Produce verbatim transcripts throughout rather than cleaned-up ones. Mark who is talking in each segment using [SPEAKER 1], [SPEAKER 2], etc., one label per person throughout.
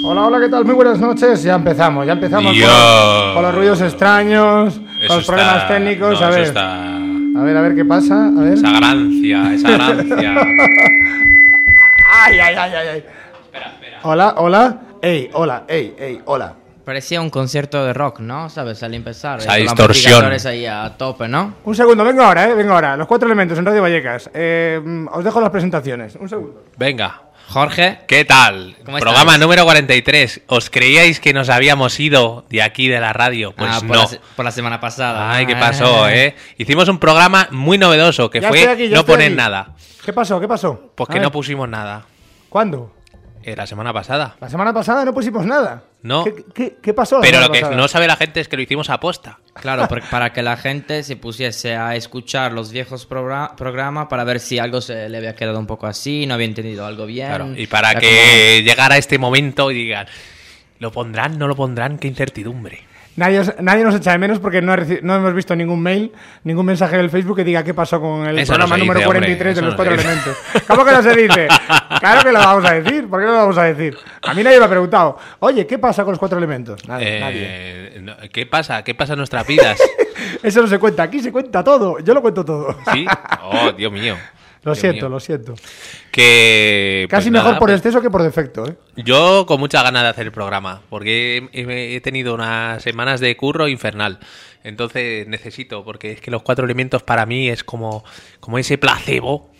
[SPEAKER 1] Hola, hola, ¿qué tal? Muy buenas noches. Ya empezamos, ya empezamos con, con los ruidos extraños,
[SPEAKER 2] Eso
[SPEAKER 1] con los
[SPEAKER 2] está...
[SPEAKER 1] problemas técnicos.
[SPEAKER 2] No,
[SPEAKER 1] a ver,
[SPEAKER 2] está...
[SPEAKER 1] a ver, a ver qué pasa. A ver.
[SPEAKER 2] Esa grancia, esa grancia.
[SPEAKER 1] Ay, ay, ay, ay, ay.
[SPEAKER 2] Espera, espera.
[SPEAKER 1] Hola, hola. Ey, hola, ey, ey, hola.
[SPEAKER 3] Parecía un concierto de rock, ¿no? ¿Sabes? Al empezar.
[SPEAKER 2] Esa
[SPEAKER 3] con los
[SPEAKER 2] distorsión.
[SPEAKER 3] amplificadores ahí a tope, ¿no?
[SPEAKER 1] Un segundo, vengo ahora, eh, vengo ahora. Los cuatro elementos en Radio Vallecas. Eh, os dejo las presentaciones. Un segundo.
[SPEAKER 2] Venga.
[SPEAKER 3] Jorge.
[SPEAKER 2] ¿Qué tal?
[SPEAKER 3] ¿Cómo
[SPEAKER 2] Programa
[SPEAKER 3] estáis?
[SPEAKER 2] número cuarenta y tres. ¿Os creíais que nos habíamos ido de aquí de la radio? Pues
[SPEAKER 3] ah, por,
[SPEAKER 2] no.
[SPEAKER 3] la, se- por la semana pasada.
[SPEAKER 2] Ay, ¿qué
[SPEAKER 3] Ah,
[SPEAKER 2] pasó, eh? Hicimos un programa muy novedoso que
[SPEAKER 1] Ya
[SPEAKER 2] fue
[SPEAKER 1] estoy aquí, ya
[SPEAKER 2] no
[SPEAKER 1] estoy
[SPEAKER 2] poner
[SPEAKER 1] aquí.
[SPEAKER 2] nada.
[SPEAKER 1] ¿Qué pasó? ¿Qué pasó?
[SPEAKER 2] Pues
[SPEAKER 1] A
[SPEAKER 2] que
[SPEAKER 1] ver,
[SPEAKER 2] no pusimos nada.
[SPEAKER 1] ¿Cuándo?
[SPEAKER 2] Eh, la semana pasada.
[SPEAKER 1] La semana pasada no pusimos nada.
[SPEAKER 2] No.
[SPEAKER 1] ¿Qué, qué, qué pasó la
[SPEAKER 2] Pero
[SPEAKER 1] semana
[SPEAKER 2] lo que
[SPEAKER 1] pasada?
[SPEAKER 2] no sabe la gente es que lo hicimos a posta.
[SPEAKER 3] Claro, por- para que la gente se pusiese a escuchar los viejos progra- programas para ver si algo se le había quedado un poco así, no había entendido algo bien.
[SPEAKER 2] Claro, y para
[SPEAKER 3] Ya
[SPEAKER 2] que llegara este momento y digan, ¿lo pondrán? ¿No lo pondrán? ¡Qué incertidumbre!
[SPEAKER 1] Nadie, os- nadie nos echa de menos porque no, ha reci- no hemos visto ningún mail, ningún mensaje del Facebook que diga qué pasó con el
[SPEAKER 2] Eso no
[SPEAKER 1] programa
[SPEAKER 2] se
[SPEAKER 1] número
[SPEAKER 2] dice,
[SPEAKER 1] cuarenta y
[SPEAKER 2] hombre,
[SPEAKER 1] tres de
[SPEAKER 2] eso
[SPEAKER 1] los
[SPEAKER 2] no
[SPEAKER 1] cuatro
[SPEAKER 2] se dice.
[SPEAKER 1] elementos. ¿Cómo que no se dice? Claro que lo vamos a decir. ¿Por qué no lo vamos a decir? A mí nadie me ha preguntado, oye, ¿qué pasa con los cuatro elementos? Nadie, nadie.
[SPEAKER 2] Eh, no, ¿Qué pasa? ¿Qué pasa en nuestras vidas?
[SPEAKER 1] Eso no se cuenta. Aquí se cuenta todo. Yo lo cuento todo.
[SPEAKER 2] ¿Sí? Oh, Dios mío.
[SPEAKER 1] Lo
[SPEAKER 2] Dios
[SPEAKER 1] siento,
[SPEAKER 2] mío.
[SPEAKER 1] lo siento.
[SPEAKER 2] Que... pues
[SPEAKER 1] Casi
[SPEAKER 2] nada,
[SPEAKER 1] mejor por
[SPEAKER 2] pues,
[SPEAKER 1] exceso que por defecto, ¿eh?
[SPEAKER 2] Yo con muchas ganas de hacer el programa, porque he, he- he tenido unas semanas de curro infernal. Entonces necesito, porque es que los cuatro elementos para mí es como, como ese placebo.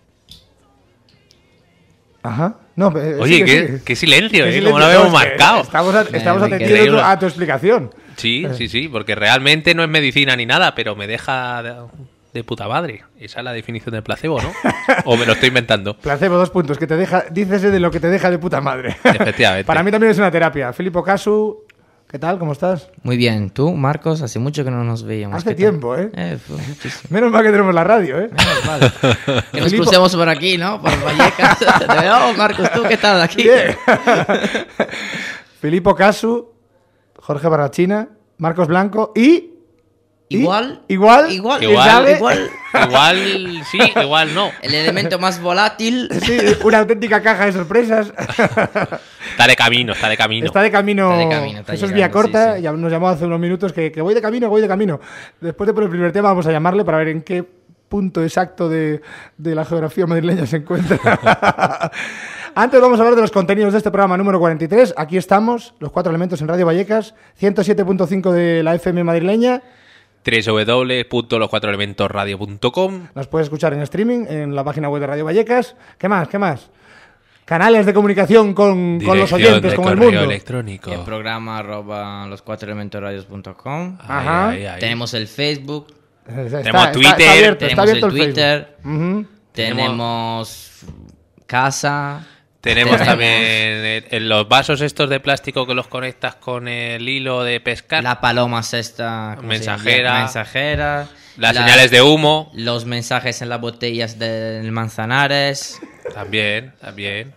[SPEAKER 1] Ajá. No, eh,
[SPEAKER 2] Oye,
[SPEAKER 1] sigue,
[SPEAKER 2] qué,
[SPEAKER 1] sigue.
[SPEAKER 2] qué silencio,
[SPEAKER 1] Qué
[SPEAKER 2] ¿eh?
[SPEAKER 1] silencio.
[SPEAKER 2] Como lo habíamos
[SPEAKER 1] No, es que
[SPEAKER 2] marcado.
[SPEAKER 1] Estamos, a- estamos
[SPEAKER 3] me
[SPEAKER 1] atendiendo
[SPEAKER 2] quedé-
[SPEAKER 1] a tu explicación.
[SPEAKER 2] Sí, sí, sí, porque realmente no es medicina ni nada, pero me deja de, de puta madre. Esa es la definición de placebo, ¿no? O me lo estoy inventando.
[SPEAKER 1] Placebo, dos puntos. Que te deja, dícese de lo que te deja de puta madre.
[SPEAKER 2] Efectivamente.
[SPEAKER 1] Para mí también es una terapia. Filippo Casu, ¿qué tal? ¿Cómo estás?
[SPEAKER 3] Muy bien. ¿Tú, Marcos? Hace mucho que no nos veíamos.
[SPEAKER 1] Hace
[SPEAKER 3] ¿Qué tal?
[SPEAKER 1] tiempo, ¿eh?
[SPEAKER 3] Eh, fue muchísimo.
[SPEAKER 1] Menos mal que tenemos la radio, ¿eh?
[SPEAKER 3] Menos mal. Que nos
[SPEAKER 1] Filipo-
[SPEAKER 3] crucemos por aquí, ¿no? Por Vallecas. De, oh, Marcos, ¿tú qué tal aquí?
[SPEAKER 1] Bien. Filippo Casu, Jorge Barrachina, Marcos Blanco y... y-
[SPEAKER 3] Igual.
[SPEAKER 1] Igual.
[SPEAKER 3] Igual.
[SPEAKER 1] ¿quién
[SPEAKER 2] Igual,
[SPEAKER 1] sabe?
[SPEAKER 3] igual.
[SPEAKER 2] Igual sí, igual no.
[SPEAKER 3] El elemento más volátil.
[SPEAKER 1] Sí, una auténtica caja de sorpresas.
[SPEAKER 2] Está de camino, está de camino.
[SPEAKER 1] Está de camino.
[SPEAKER 3] Está de camino, está
[SPEAKER 1] Eso es
[SPEAKER 3] llegando,
[SPEAKER 1] vía corta.
[SPEAKER 3] sí, sí.
[SPEAKER 1] Ya nos llamó hace unos minutos que, que voy de camino, voy de camino. Después de por el primer tema vamos a llamarle para ver en qué punto exacto de, de la geografía madrileña se encuentra. Antes vamos a hablar de los contenidos de este programa número cuarenta y tres. Aquí estamos, los cuatro elementos en Radio Vallecas, ciento siete punto cinco de la F M madrileña.
[SPEAKER 2] doble u doble u doble u punto los cuatro elementos radio punto com.
[SPEAKER 1] Nos puedes escuchar en streaming, en la página web de Radio Vallecas. ¿Qué más? ¿Qué más? Canales de comunicación con, con los
[SPEAKER 2] Dirección
[SPEAKER 1] oyentes,
[SPEAKER 2] de
[SPEAKER 1] con el
[SPEAKER 2] correo
[SPEAKER 1] mundo.
[SPEAKER 2] electrónico.
[SPEAKER 3] El programa arroba los cuatro elementos radios punto com.
[SPEAKER 2] Ay,
[SPEAKER 1] Ajá.
[SPEAKER 2] ay, ay.
[SPEAKER 3] Tenemos el Facebook.
[SPEAKER 1] Está-
[SPEAKER 2] Tenemos
[SPEAKER 1] está-
[SPEAKER 2] Twitter,
[SPEAKER 1] está abierto, está
[SPEAKER 3] tenemos
[SPEAKER 1] abierto
[SPEAKER 3] el Twitter.
[SPEAKER 1] Facebook. Ujú.
[SPEAKER 3] Tenemos casa.
[SPEAKER 2] Tenemos
[SPEAKER 3] Tenemos
[SPEAKER 2] también en, en los vasos estos de plástico que los conectas con el hilo de pescar.
[SPEAKER 3] La paloma sexta. ¿cómo se
[SPEAKER 2] Mensajera.
[SPEAKER 3] llama? Mensajera.
[SPEAKER 2] Las
[SPEAKER 3] La-
[SPEAKER 2] señales de humo.
[SPEAKER 3] Los mensajes en las botellas del Manzanares.
[SPEAKER 2] También, también.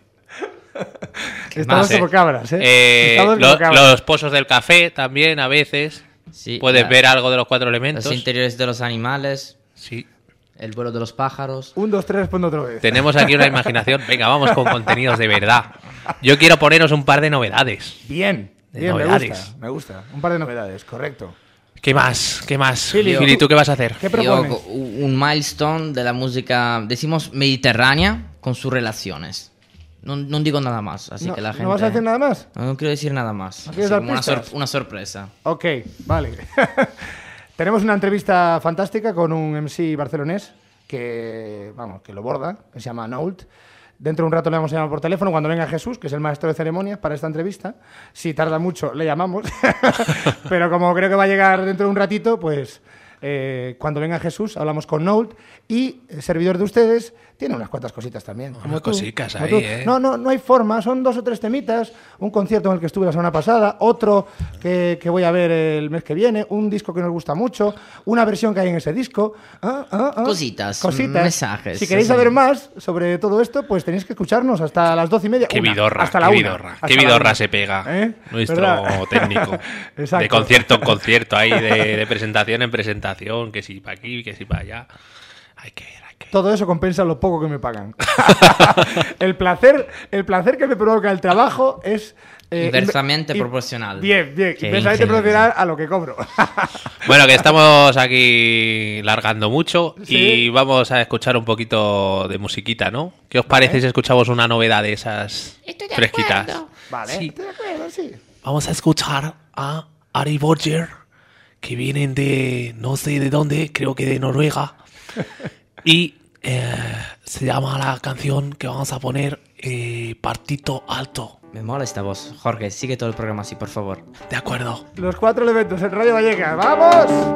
[SPEAKER 1] Estamos
[SPEAKER 2] más,
[SPEAKER 1] como
[SPEAKER 2] eh?
[SPEAKER 1] cabras, ¿eh?
[SPEAKER 2] Eh,
[SPEAKER 1] Estamos como
[SPEAKER 2] lo-
[SPEAKER 1] cabras.
[SPEAKER 2] los pozos del café también a veces.
[SPEAKER 3] Sí,
[SPEAKER 2] Puedes
[SPEAKER 3] la-
[SPEAKER 2] ver algo de los cuatro elementos.
[SPEAKER 3] Los interiores de los animales.
[SPEAKER 2] Sí.
[SPEAKER 3] El vuelo de los pájaros.
[SPEAKER 1] Un, dos, tres, respondo otra vez.
[SPEAKER 2] Tenemos aquí una imaginación. Venga, vamos con contenidos de verdad. Yo quiero poneros un par de novedades.
[SPEAKER 1] Bien,
[SPEAKER 2] De
[SPEAKER 1] bien, me
[SPEAKER 2] novedades.
[SPEAKER 1] gusta, me gusta. Un par de novedades, correcto.
[SPEAKER 2] ¿Qué más? ¿Qué más?
[SPEAKER 1] Fili,
[SPEAKER 2] Fili,
[SPEAKER 1] tú-
[SPEAKER 2] ¿tú qué vas a hacer?
[SPEAKER 1] ¿Qué
[SPEAKER 3] Yo,
[SPEAKER 1] propones?
[SPEAKER 3] un milestone de la música, decimos mediterránea, con sus relaciones. No, no digo nada más, así
[SPEAKER 1] no,
[SPEAKER 3] que la gente...
[SPEAKER 1] ¿No vas a decir nada más?
[SPEAKER 3] No, no quiero decir nada más.
[SPEAKER 1] ¿No quieres
[SPEAKER 3] Así
[SPEAKER 1] dar
[SPEAKER 3] como una, sor-
[SPEAKER 1] pistas?
[SPEAKER 3] una sorpresa.
[SPEAKER 1] Ok, vale. Tenemos una entrevista fantástica con un M C barcelonés que, vamos, que lo borda, que se llama Noult. Dentro de un rato le vamos a llamar por teléfono cuando venga Jesús, que es el maestro de ceremonias para esta entrevista. Si tarda mucho, le llamamos. Pero como creo que va a llegar dentro de un ratito, pues eh, cuando venga Jesús hablamos con Noult. Y el servidor de ustedes tiene unas cuantas cositas también. Como
[SPEAKER 2] Unas
[SPEAKER 1] tú,
[SPEAKER 2] cosicas
[SPEAKER 1] como
[SPEAKER 2] ahí,
[SPEAKER 1] tú.
[SPEAKER 2] ¿eh?
[SPEAKER 1] No, no, no hay forma, son dos o tres temitas. Un concierto en el que estuve la semana pasada, otro que, que voy a ver el mes que viene, un disco que nos gusta mucho, una versión que hay en ese disco. Ah, ah, ah.
[SPEAKER 3] Cositas,
[SPEAKER 1] Cositas.
[SPEAKER 3] mensajes,
[SPEAKER 1] Si queréis
[SPEAKER 3] así.
[SPEAKER 1] saber más sobre todo esto, pues tenéis que escucharnos hasta las doce y media.
[SPEAKER 2] Qué
[SPEAKER 1] una,
[SPEAKER 2] vidorra,
[SPEAKER 1] hasta la
[SPEAKER 2] qué
[SPEAKER 1] una,
[SPEAKER 2] vidorra,
[SPEAKER 1] hasta
[SPEAKER 2] qué
[SPEAKER 1] la
[SPEAKER 2] vidorra
[SPEAKER 1] una.
[SPEAKER 2] se pega
[SPEAKER 1] ¿Eh?
[SPEAKER 2] nuestro
[SPEAKER 1] ¿Verdad?
[SPEAKER 2] técnico.
[SPEAKER 1] Exacto.
[SPEAKER 2] De concierto en concierto, ahí de, de presentación en presentación, que si para aquí, que si para allá. Hay que ver, hay que ver.
[SPEAKER 1] Todo eso compensa lo poco que me pagan. el, placer, el placer que me provoca el trabajo es... Eh,
[SPEAKER 3] Inversamente
[SPEAKER 1] inv-
[SPEAKER 3] proporcional.
[SPEAKER 1] Bien, bien.
[SPEAKER 3] Qué
[SPEAKER 1] Inversamente
[SPEAKER 3] increíble.
[SPEAKER 1] proporcional a lo que cobro.
[SPEAKER 2] Bueno, que estamos aquí largando mucho
[SPEAKER 1] Sí.
[SPEAKER 2] y vamos a escuchar un poquito de musiquita, ¿no? ¿Qué os parece si escuchamos una novedad de esas fresquitas?
[SPEAKER 1] Vale,
[SPEAKER 2] Sí.
[SPEAKER 1] estoy de acuerdo, sí.
[SPEAKER 2] Vamos a escuchar a Ari Borger, que vienen de no sé de dónde, creo que de Noruega. Y eh, se llama la canción que vamos a poner eh, Partito Alto.
[SPEAKER 3] Me mola esta voz. Jorge, sigue todo el programa así, por favor.
[SPEAKER 2] De acuerdo.
[SPEAKER 1] Los cuatro elementos en Radio Vallecas. ¡Vamos!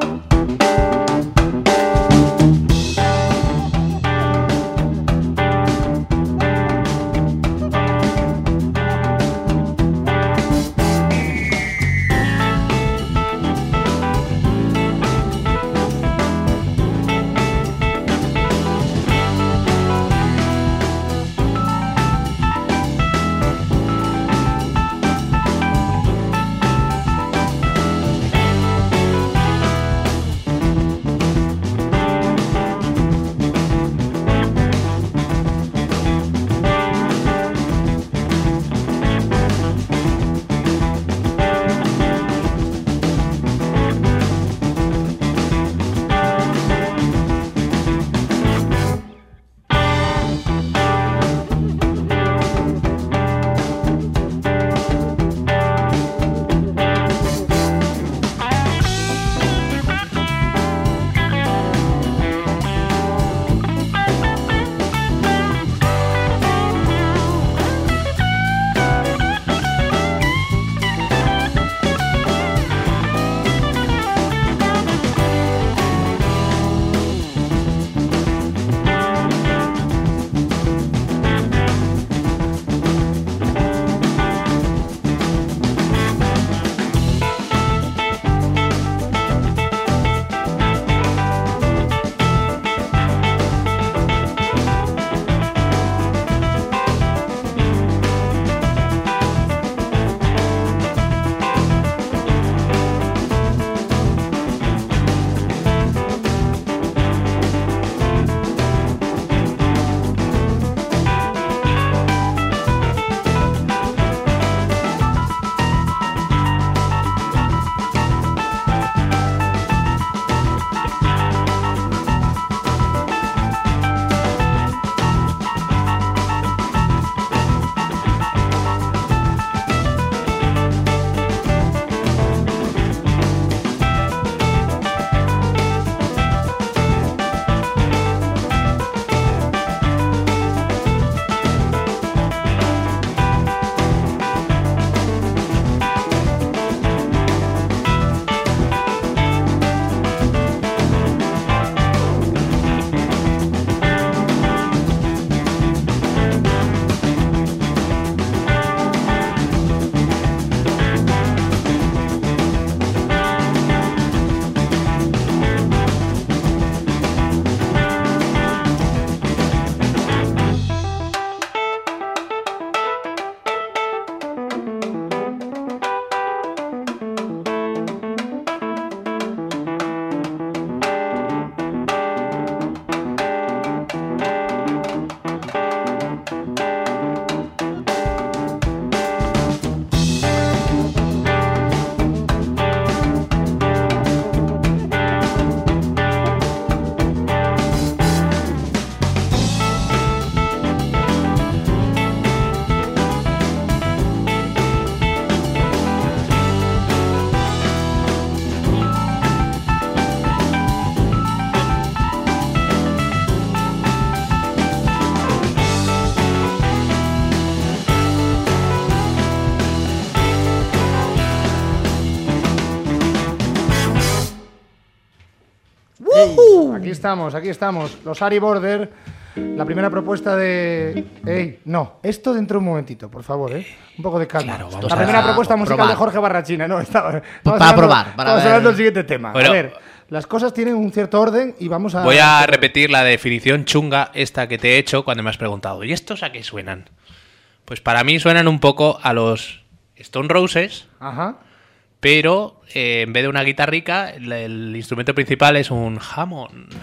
[SPEAKER 1] Aquí estamos, aquí estamos. Los Ari Border. La primera propuesta de... Ey, no, esto dentro de un momentito, por favor, ¿eh? Un poco de calma.
[SPEAKER 2] Claro, vamos
[SPEAKER 1] la
[SPEAKER 2] a
[SPEAKER 1] primera propuesta
[SPEAKER 3] probar.
[SPEAKER 1] musical de Jorge Barrachina, no, estaba... estamos
[SPEAKER 3] para
[SPEAKER 1] hablando-
[SPEAKER 3] probar, para
[SPEAKER 1] estamos
[SPEAKER 3] ver.
[SPEAKER 1] hablando del siguiente tema.
[SPEAKER 2] Bueno.
[SPEAKER 1] A ver, las cosas tienen un cierto orden y vamos a...
[SPEAKER 2] Voy a repetir la definición chunga esta que te he hecho cuando me has preguntado, ¿y estos a qué suenan? Pues para mí suenan un poco a los Stone Roses,
[SPEAKER 1] Ajá.
[SPEAKER 2] pero eh, en vez de una guitarrica, el, el instrumento principal es un Hammond.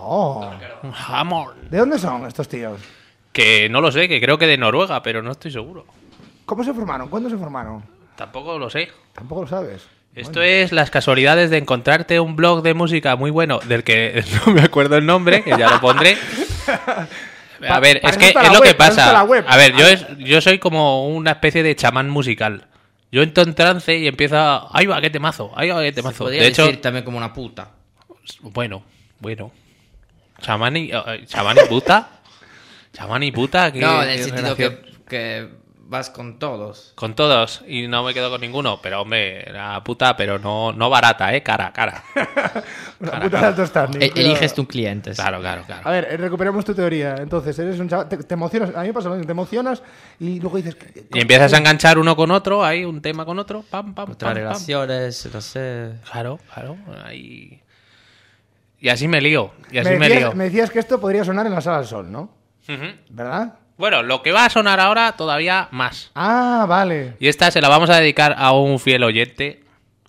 [SPEAKER 1] Oh.
[SPEAKER 2] Un jamón.
[SPEAKER 1] ¿De dónde son estos tíos?
[SPEAKER 2] Que no lo sé, que creo que de Noruega, pero no estoy seguro.
[SPEAKER 1] ¿Cómo se formaron? ¿Cuándo se formaron?
[SPEAKER 2] Tampoco lo sé.
[SPEAKER 1] Tampoco lo sabes.
[SPEAKER 2] Esto
[SPEAKER 1] Bueno.
[SPEAKER 2] es las casualidades de encontrarte un blog de música muy bueno, del que no me acuerdo el nombre, que ya lo pondré. A ver,
[SPEAKER 1] para
[SPEAKER 2] es
[SPEAKER 1] eso
[SPEAKER 2] que
[SPEAKER 1] está
[SPEAKER 2] es
[SPEAKER 1] la
[SPEAKER 2] lo
[SPEAKER 1] web,
[SPEAKER 2] que
[SPEAKER 1] para eso
[SPEAKER 2] pasa.
[SPEAKER 1] está la web.
[SPEAKER 2] A ver, yo, es, yo soy como una especie de chamán musical. Yo entro en trance y empieza... ¡Ay, va, qué temazo! ¡Ay, va, qué temazo!
[SPEAKER 3] Podría
[SPEAKER 2] De hecho,
[SPEAKER 3] decir también como una puta.
[SPEAKER 2] bueno, bueno. Chamán y, eh, chamán y puta. Chamán y puta. ¿qué-
[SPEAKER 3] No, en el
[SPEAKER 2] qué
[SPEAKER 3] sentido
[SPEAKER 2] relación?
[SPEAKER 3] que, que vas con todos.
[SPEAKER 2] Con todos y no me quedo con ninguno. Pero, hombre, la puta, pero no, no barata, ¿eh? Cara, cara.
[SPEAKER 1] Una puta de alto standing.
[SPEAKER 3] E-
[SPEAKER 1] cuidado.
[SPEAKER 3] eliges tus clientes.
[SPEAKER 2] Claro, claro, claro.
[SPEAKER 1] A ver, eh, recuperemos tu teoría. Entonces, eres un chaval, te, te emocionas, a mí me pasa lo mismo, te emocionas y luego dices...
[SPEAKER 2] Y empiezas a enganchar uno con otro, ahí un tema con otro, pam, pam,
[SPEAKER 3] Otras
[SPEAKER 2] pam, pam.
[SPEAKER 3] relaciones, no sé.
[SPEAKER 2] Claro, claro, ahí... Y así me lío, y así
[SPEAKER 1] me,
[SPEAKER 2] me,
[SPEAKER 1] decías,
[SPEAKER 2] lío.
[SPEAKER 1] me decías que esto podría sonar en la Sala del Sol, ¿no?
[SPEAKER 2] Ujú.
[SPEAKER 1] ¿Verdad?
[SPEAKER 2] Bueno, lo que va a sonar ahora todavía más.
[SPEAKER 1] Ah, vale.
[SPEAKER 2] Y esta se la vamos a dedicar a un fiel oyente,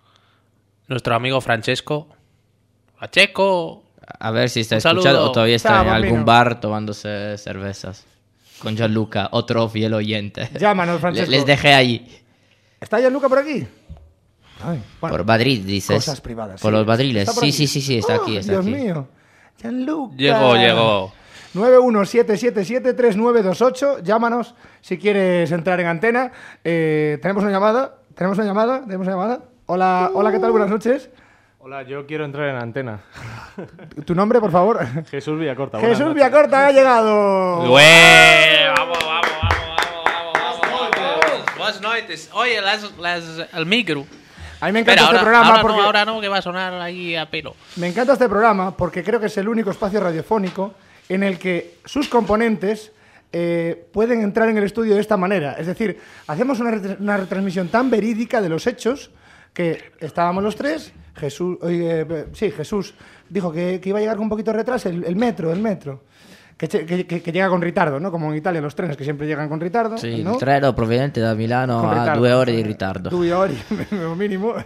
[SPEAKER 2] nuestro amigo Francesco. Francesco,
[SPEAKER 3] A ver si está
[SPEAKER 2] Un saludo.
[SPEAKER 3] escuchando o todavía está
[SPEAKER 1] Chao,
[SPEAKER 3] en
[SPEAKER 1] bambino.
[SPEAKER 3] algún bar tomándose cervezas. Con Gianluca, otro fiel oyente.
[SPEAKER 1] Llámanos,
[SPEAKER 3] Le-
[SPEAKER 1] Francesco.
[SPEAKER 3] Les dejé ahí.
[SPEAKER 1] ¿Está Gianluca por aquí? Ay, bueno,
[SPEAKER 3] Por Madrid, dices.
[SPEAKER 1] cosas privadas.
[SPEAKER 3] Por
[SPEAKER 1] sí.
[SPEAKER 3] los madriles.
[SPEAKER 1] ¿Está por
[SPEAKER 3] Sí,
[SPEAKER 1] aquí?
[SPEAKER 3] sí, sí, sí, está
[SPEAKER 1] Oh,
[SPEAKER 3] aquí, está
[SPEAKER 1] Dios
[SPEAKER 3] aquí.
[SPEAKER 1] mío. Gianluca.
[SPEAKER 2] llegó, llegó.
[SPEAKER 1] nueve uno siete siete siete tres nueve dos ocho. Llámanos si quieres entrar en antena. Eh, tenemos una llamada. Tenemos una llamada. Tenemos una llamada. Hola, hola, ¿qué tal? Buenas noches.
[SPEAKER 4] Hola, yo quiero entrar en antena.
[SPEAKER 1] ¿Tu nombre, por favor?
[SPEAKER 4] Jesús Villacorta. buenas
[SPEAKER 1] Jesús
[SPEAKER 4] noches.
[SPEAKER 1] Villacorta ha llegado.
[SPEAKER 2] ¡Güey! ¡Vamos, vamos, vamos, vamos, vamos, vamos, vamos! Buenas noches. Oye, las, las, el micro.
[SPEAKER 1] A mí me encanta
[SPEAKER 2] Espera,
[SPEAKER 1] este
[SPEAKER 2] ahora,
[SPEAKER 1] programa
[SPEAKER 2] ahora
[SPEAKER 1] porque
[SPEAKER 2] no, ahora no, que va a sonar ahí a pelo.
[SPEAKER 1] me encanta este programa porque creo que es el único espacio radiofónico en el que sus componentes eh, pueden entrar en el estudio de esta manera. Es decir, hacemos una, retra- una retransmisión tan verídica de los hechos que estábamos los tres. Jesús, oye, eh, sí, Jesús dijo que, que iba a llegar con un poquito de retraso el, el metro, el metro. Que, che- que- que- que llega con ritardo, ¿no? Como en Italia los trenes que siempre llegan con ritardo.
[SPEAKER 3] Sì,
[SPEAKER 1] ¿no?
[SPEAKER 3] il treno proveniente da Milano
[SPEAKER 1] Con
[SPEAKER 3] ha
[SPEAKER 1] ritardo.
[SPEAKER 3] due ore di ritardo.
[SPEAKER 1] Due ore, mínimo.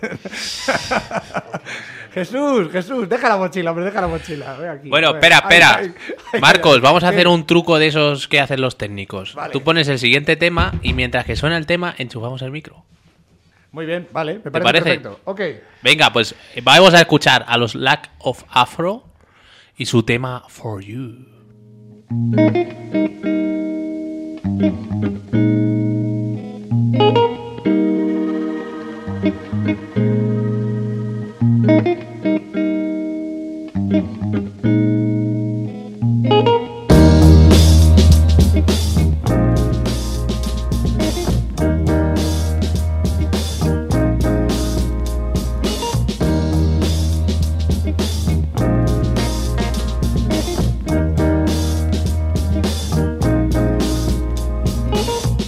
[SPEAKER 1] Jesús, Jesús, deja la mochila, hombre, deja la mochila. Ven aquí.
[SPEAKER 2] Bueno,
[SPEAKER 1] A ver.
[SPEAKER 2] espera,
[SPEAKER 1] Ay,
[SPEAKER 2] espera.
[SPEAKER 1] ay, ay,
[SPEAKER 2] Marcos,
[SPEAKER 1] ay,
[SPEAKER 2] vamos a
[SPEAKER 1] ay.
[SPEAKER 2] hacer un truco de esos que hacen los técnicos.
[SPEAKER 1] Vale.
[SPEAKER 2] Tú pones el siguiente tema y mientras que suena el tema, enchufamos el micro.
[SPEAKER 1] Muy bien, vale, me parece,
[SPEAKER 2] parece?
[SPEAKER 1] perfecto. Ok.
[SPEAKER 2] Venga, pues eh, vamos a escuchar a los Lack of Afro y su tema For You.
[SPEAKER 5] Thank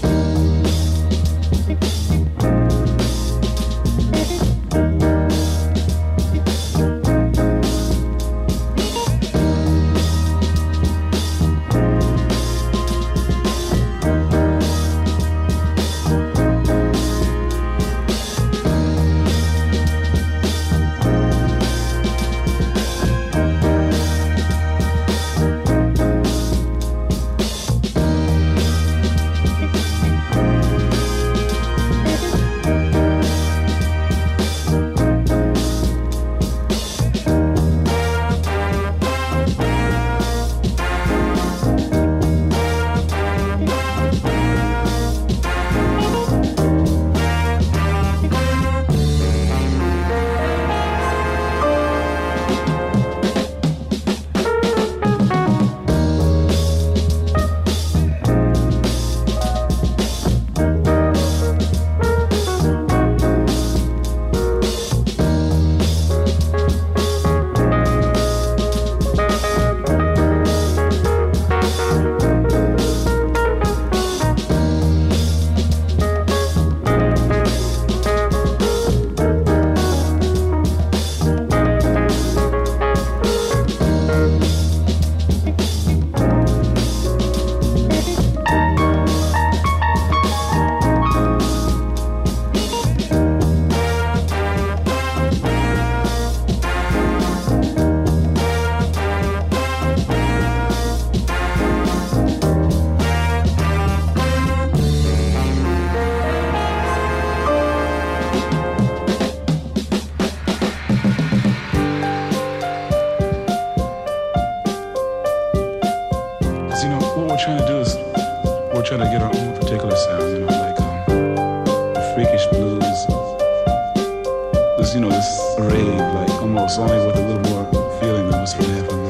[SPEAKER 5] Because, you know, what we're trying to do is we're trying to get our own particular sound, you know, like um, freakish blues. This, you know, this rave, like almost only with a little more feeling than what's really happening.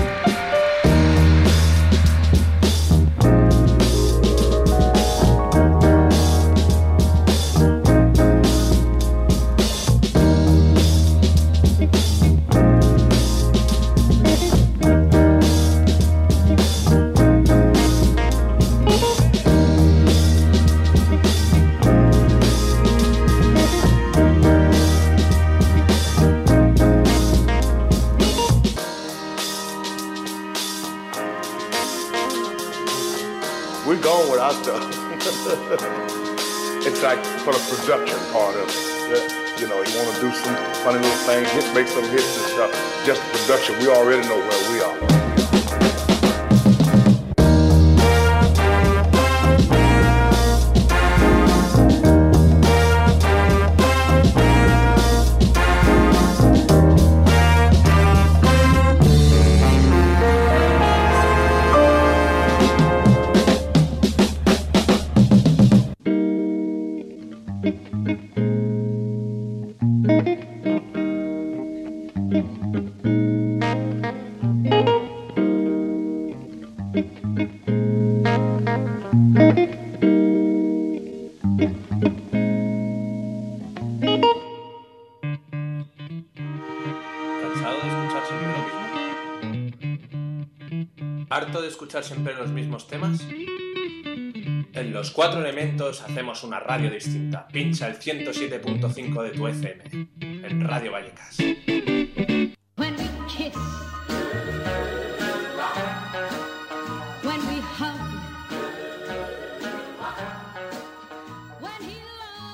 [SPEAKER 6] It's like for the production part of it. You know, you want to do some funny little things, hit, make some hits and stuff. Just the production, we already know where we are.
[SPEAKER 7] ¿Harto de escuchar siempre los mismos temas? En Los Cuatro Elementos hacemos una radio distinta. Pincha el ciento siete punto cinco de tu F M en Radio Vallecas.
[SPEAKER 8] When we kiss, when we hug, when he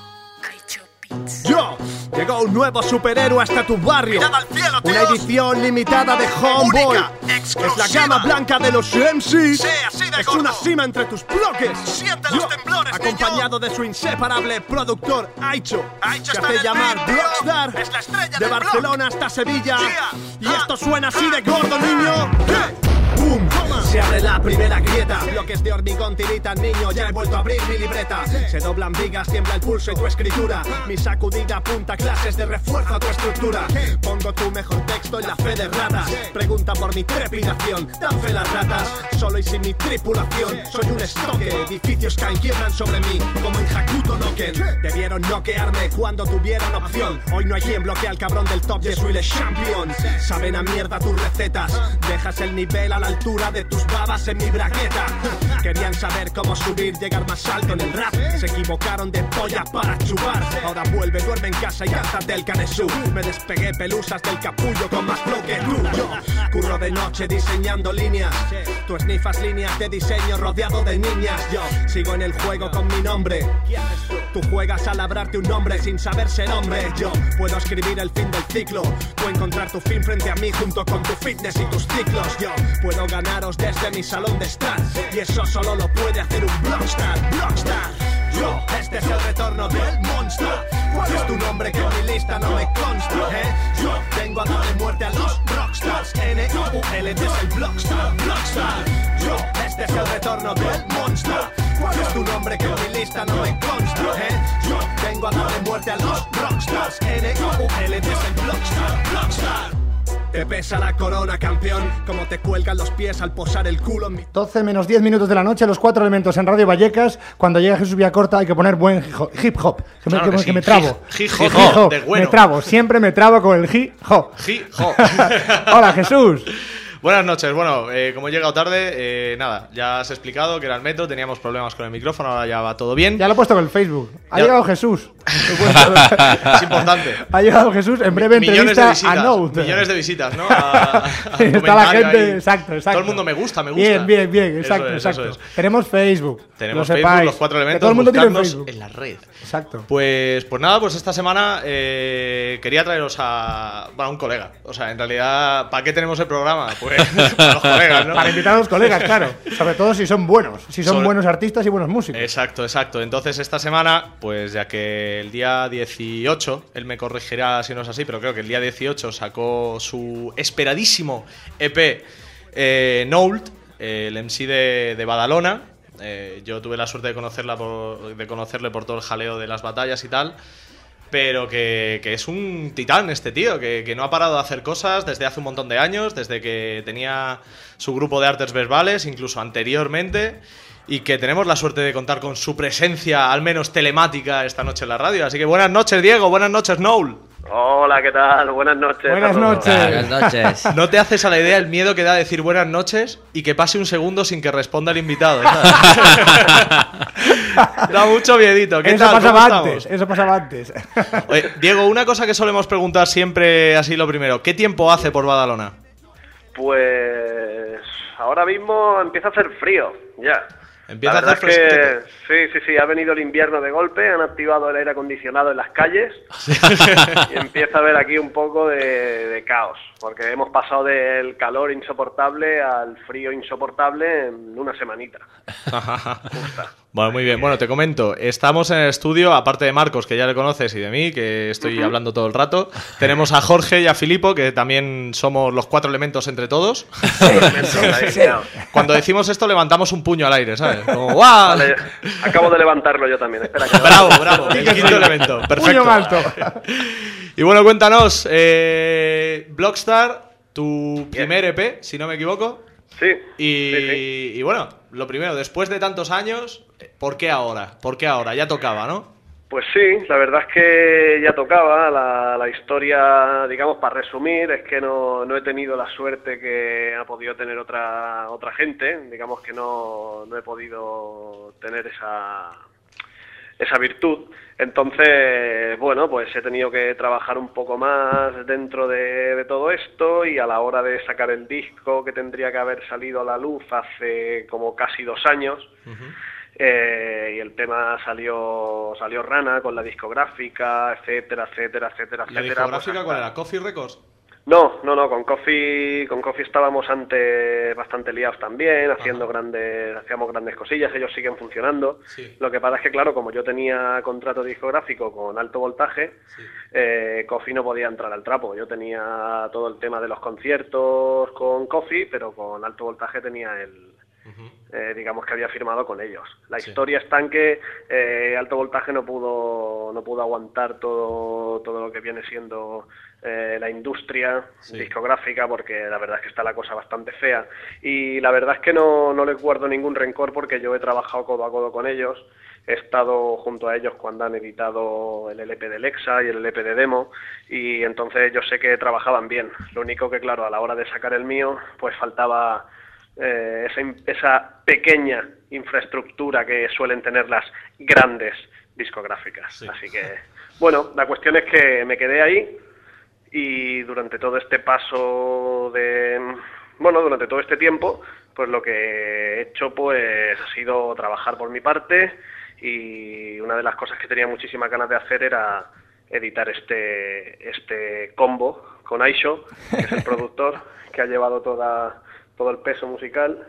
[SPEAKER 8] loves.
[SPEAKER 9] Yo, llegó un nuevo superhéroe hasta tu barrio.
[SPEAKER 10] Mirad al cielo,
[SPEAKER 9] una
[SPEAKER 10] tíos.
[SPEAKER 9] edición limitada de Homeboy.
[SPEAKER 10] Única, exclusiva.
[SPEAKER 9] Es la gama blanca de los M C.
[SPEAKER 10] Sí, así de
[SPEAKER 9] es
[SPEAKER 10] gordo.
[SPEAKER 9] una cima entre tus bloques.
[SPEAKER 10] Siente
[SPEAKER 9] Yo,
[SPEAKER 10] los temblores,
[SPEAKER 9] acompañado
[SPEAKER 10] niño.
[SPEAKER 9] de su inseparable productor Aicho,
[SPEAKER 10] Aicho
[SPEAKER 9] que
[SPEAKER 10] está
[SPEAKER 9] hace
[SPEAKER 10] en el
[SPEAKER 9] llamar
[SPEAKER 10] vídeo.
[SPEAKER 9] Blockstar.
[SPEAKER 10] Es la estrella
[SPEAKER 9] de
[SPEAKER 10] del
[SPEAKER 9] Barcelona
[SPEAKER 10] block.
[SPEAKER 9] hasta Sevilla.
[SPEAKER 10] Yeah.
[SPEAKER 9] Y
[SPEAKER 10] Ah.
[SPEAKER 9] esto suena así de gordo, niño. ¿Qué? ¡Bum! Se abre la primera grieta. Bloques de hormigón tiritan, niño. Ya he vuelto a abrir mi libreta. Se doblan vigas, tiembla el pulso y tu escritura. Mi sacudida apunta clases de refuerzo a tu estructura. Pongo tu mejor texto en la fe de ratas. Pregunta por mi trepidación. Dan fe las ratas. Solo y sin mi tripulación. Soy un estoque. Edificios caen, quiebran sobre mí. Como en Hakuto Noken. Debieron noquearme cuando tuvieron opción. Hoy no hay quien bloquee al cabrón del top. Yo soy el champion. Saben a mierda tus recetas. Dejas el nivel a la altura de tus babas en mi bragueta. Querían saber cómo subir, llegar más alto en el rap. Se equivocaron de polla para chubar. Ahora vuelve, duerme en casa y cántate el canesú. Me despegué pelusas del capullo con más flow que tú. Yo curro de noche diseñando líneas. Tú snifas líneas de diseño rodeado de niñas. Yo sigo en el juego con mi nombre. Tú juegas a labrarte un nombre sin saber ser hombre. Yo puedo escribir el fin del ciclo. Tú encontrar tu fin frente a mí junto con tu fitness y tus ciclos. Yo puedo ganaros desde mi salón de estar. Y eso solo lo puede hacer un Blockstar. Blockstar. Yo, este es el retorno del monstruo. ¿Cuál es tu nombre que en mi lista no me consta? ¿Eh? Yo vengo a darle muerte a los rockstars. N U L T es el Blockstar. Blockstar. Yo, este es el retorno del monstruo. ¿Cuál es tu nombre que en mi lista no me consta? ¿Eh? Yo vengo a darle muerte a los rockstars. N U L T es el Blockstar. Blockstar. Te pesa la corona, campeón, como te cuelgan los pies al posar el culo en mi...
[SPEAKER 1] doce menos diez minutos de la noche, Los Cuatro Elementos en Radio Vallecas. Cuando llega Jesús Villacorta hay que poner buen hip hop. Que,
[SPEAKER 7] Claro
[SPEAKER 1] me,
[SPEAKER 7] que
[SPEAKER 1] que
[SPEAKER 7] sí.
[SPEAKER 1] me trabo.
[SPEAKER 7] Hip
[SPEAKER 1] Hip
[SPEAKER 7] hop,
[SPEAKER 1] hop.
[SPEAKER 7] de bueno.
[SPEAKER 1] Me trabo, siempre me trabo con el hip hop.
[SPEAKER 7] Hip hop.
[SPEAKER 1] Hola, Jesús.
[SPEAKER 7] Buenas noches. Bueno, eh, como he llegado tarde, eh, nada, ya has explicado que era el metro, teníamos problemas con el micrófono, ahora ya va todo bien.
[SPEAKER 1] Ya lo he puesto con el Facebook. Ha
[SPEAKER 7] Ya.
[SPEAKER 1] llegado Jesús.
[SPEAKER 7] Es importante.
[SPEAKER 1] Ha llegado Jesús en breve
[SPEAKER 7] Millones de
[SPEAKER 1] entrevista a
[SPEAKER 7] visitas,
[SPEAKER 1] Note.
[SPEAKER 7] millones de visitas, ¿no? A- a-
[SPEAKER 1] Está la
[SPEAKER 7] comentario
[SPEAKER 1] gente,
[SPEAKER 7] ahí.
[SPEAKER 1] exacto, exacto.
[SPEAKER 7] Todo el mundo me gusta, me gusta.
[SPEAKER 1] Bien, bien, bien,
[SPEAKER 7] Eso
[SPEAKER 1] exacto,
[SPEAKER 7] es,
[SPEAKER 1] exacto.
[SPEAKER 7] eso es.
[SPEAKER 1] Tenemos Facebook.
[SPEAKER 7] Tenemos
[SPEAKER 1] lo
[SPEAKER 7] Facebook,
[SPEAKER 1] sepáis.
[SPEAKER 7] Los Cuatro
[SPEAKER 1] Que
[SPEAKER 7] Elementos,
[SPEAKER 1] todo el mundo tiene
[SPEAKER 7] buscarnos
[SPEAKER 1] Facebook.
[SPEAKER 7] en la red.
[SPEAKER 1] Exacto.
[SPEAKER 7] Pues, pues nada, pues esta semana eh, quería traeros a, bueno, a un colega. O sea, en realidad, ¿para qué tenemos el programa? Pues para los colegas, ¿no?
[SPEAKER 1] Para invitar a los colegas, claro. Sobre todo si son buenos. Si son
[SPEAKER 7] Sobre-
[SPEAKER 1] buenos artistas y buenos músicos.
[SPEAKER 7] Exacto, exacto. Entonces esta semana, pues ya que el día dieciocho, él me corregirá si no es así, pero creo que el día dieciocho sacó su esperadísimo E P eh, Noult,
[SPEAKER 4] eh, el M C de, de Badalona. Eh, yo tuve la suerte de conocerla por, de conocerle por todo el jaleo de las batallas y tal. Pero que, que es un titán este tío, que, que no ha parado de hacer cosas desde hace un montón de años, desde que tenía su grupo de artes verbales, incluso anteriormente, y que tenemos la suerte de contar con su presencia, al menos telemática, esta noche en la radio. Así que buenas noches, Diego, buenas noches, Noel.
[SPEAKER 10] Hola, ¿qué tal? Buenas noches.
[SPEAKER 1] Buenas noches.
[SPEAKER 3] Buenas noches.
[SPEAKER 4] ¿No te haces a la idea el miedo que da decir buenas noches y que pase un segundo sin que responda el invitado? Da mucho miedito. ¿Qué
[SPEAKER 1] eso
[SPEAKER 4] tal?
[SPEAKER 1] pasaba
[SPEAKER 4] ¿Cómo
[SPEAKER 1] antes,
[SPEAKER 4] estamos?
[SPEAKER 1] eso pasaba antes.
[SPEAKER 4] Oye, Diego, una cosa que solemos preguntar siempre así lo primero. ¿Qué tiempo hace por Badalona?
[SPEAKER 10] Pues ahora mismo empieza a hacer frío, ya.
[SPEAKER 4] Empieza
[SPEAKER 10] La
[SPEAKER 4] a hacer
[SPEAKER 10] verdad es que
[SPEAKER 4] fresquete.
[SPEAKER 10] sí, sí, sí, ha venido el invierno de golpe, han activado el aire acondicionado en las calles y empieza a haber aquí un poco de, de caos, porque hemos pasado del calor insoportable al frío insoportable en una semanita. Justa.
[SPEAKER 4] Bueno, muy bien. Bueno, te comento. Estamos en el estudio, aparte de Marcos, que ya le conoces, y de mí, que estoy
[SPEAKER 10] Ujú.
[SPEAKER 4] hablando todo el rato. Tenemos a Jorge y a Filipo, que también somos los cuatro elementos entre todos.
[SPEAKER 10] Sí.
[SPEAKER 4] Cuando decimos esto, levantamos un puño al aire, ¿sabes? Como, ¡guau!
[SPEAKER 10] Vale, acabo de levantarlo yo también. Espera que
[SPEAKER 4] Bravo, bravo. El quinto elemento. Perfecto.
[SPEAKER 1] Puño en alto.
[SPEAKER 4] Y bueno, cuéntanos, eh, Blockstar, tu primer E P, si no me equivoco.
[SPEAKER 10] Sí.
[SPEAKER 4] Y,
[SPEAKER 10] sí, sí.
[SPEAKER 4] y bueno, lo primero, después de tantos años, ¿por qué ahora? ¿Por qué ahora? Ya tocaba, ¿no?
[SPEAKER 10] Pues sí, la verdad es que ya tocaba. La, la historia, digamos, para resumir, es que no, no he tenido la suerte que ha podido tener otra otra gente. Digamos que no, no he podido tener esa, esa virtud. Entonces, bueno, pues he tenido que trabajar un poco más dentro de, de todo esto, y a la hora de sacar el disco, que tendría que haber salido a la luz hace como casi dos años, Eh, y el tema salió salió rana con la discográfica, etcétera, etcétera, etcétera,
[SPEAKER 4] ¿La
[SPEAKER 10] etcétera.
[SPEAKER 4] discográfica
[SPEAKER 10] pues
[SPEAKER 4] cuál
[SPEAKER 10] hasta-
[SPEAKER 4] era? ¿Coffee Records?
[SPEAKER 10] No, no, no, con Coffee, con Coffee estábamos antes bastante liados también, haciendo grandes, hacíamos grandes cosillas, ellos siguen funcionando.
[SPEAKER 4] Sí.
[SPEAKER 10] Lo que pasa es que, claro, como yo tenía contrato discográfico con Alto Voltaje, eh, Coffee no podía entrar al trapo. Yo tenía todo el tema de los conciertos con Coffee, pero con Alto Voltaje tenía el, eh, digamos que había firmado con ellos. La
[SPEAKER 4] Sí.
[SPEAKER 10] historia está en que eh, Alto Voltaje no pudo no pudo aguantar todo todo lo que viene siendo eh, la industria
[SPEAKER 4] Sí.
[SPEAKER 10] discográfica, porque la verdad es que está la cosa bastante fea, y la verdad es que no, no les guardo ningún rencor, porque yo he trabajado codo a codo con ellos, he estado junto a ellos cuando han editado el L P de Lexa y el L P de Demo, y entonces yo sé que trabajaban bien. Lo único que, claro, a la hora de sacar el mío, pues faltaba eh, esa, in- esa pequeña infraestructura que suelen tener las grandes discográficas.
[SPEAKER 4] Sí.
[SPEAKER 10] Así que, bueno, la cuestión es que me quedé ahí, y durante todo este paso de, bueno, durante todo este tiempo, pues lo que he hecho pues ha sido trabajar por mi parte, y una de las cosas que tenía muchísimas ganas de hacer era editar este este combo con Aisho, que es el productor que ha llevado toda todo el peso musical,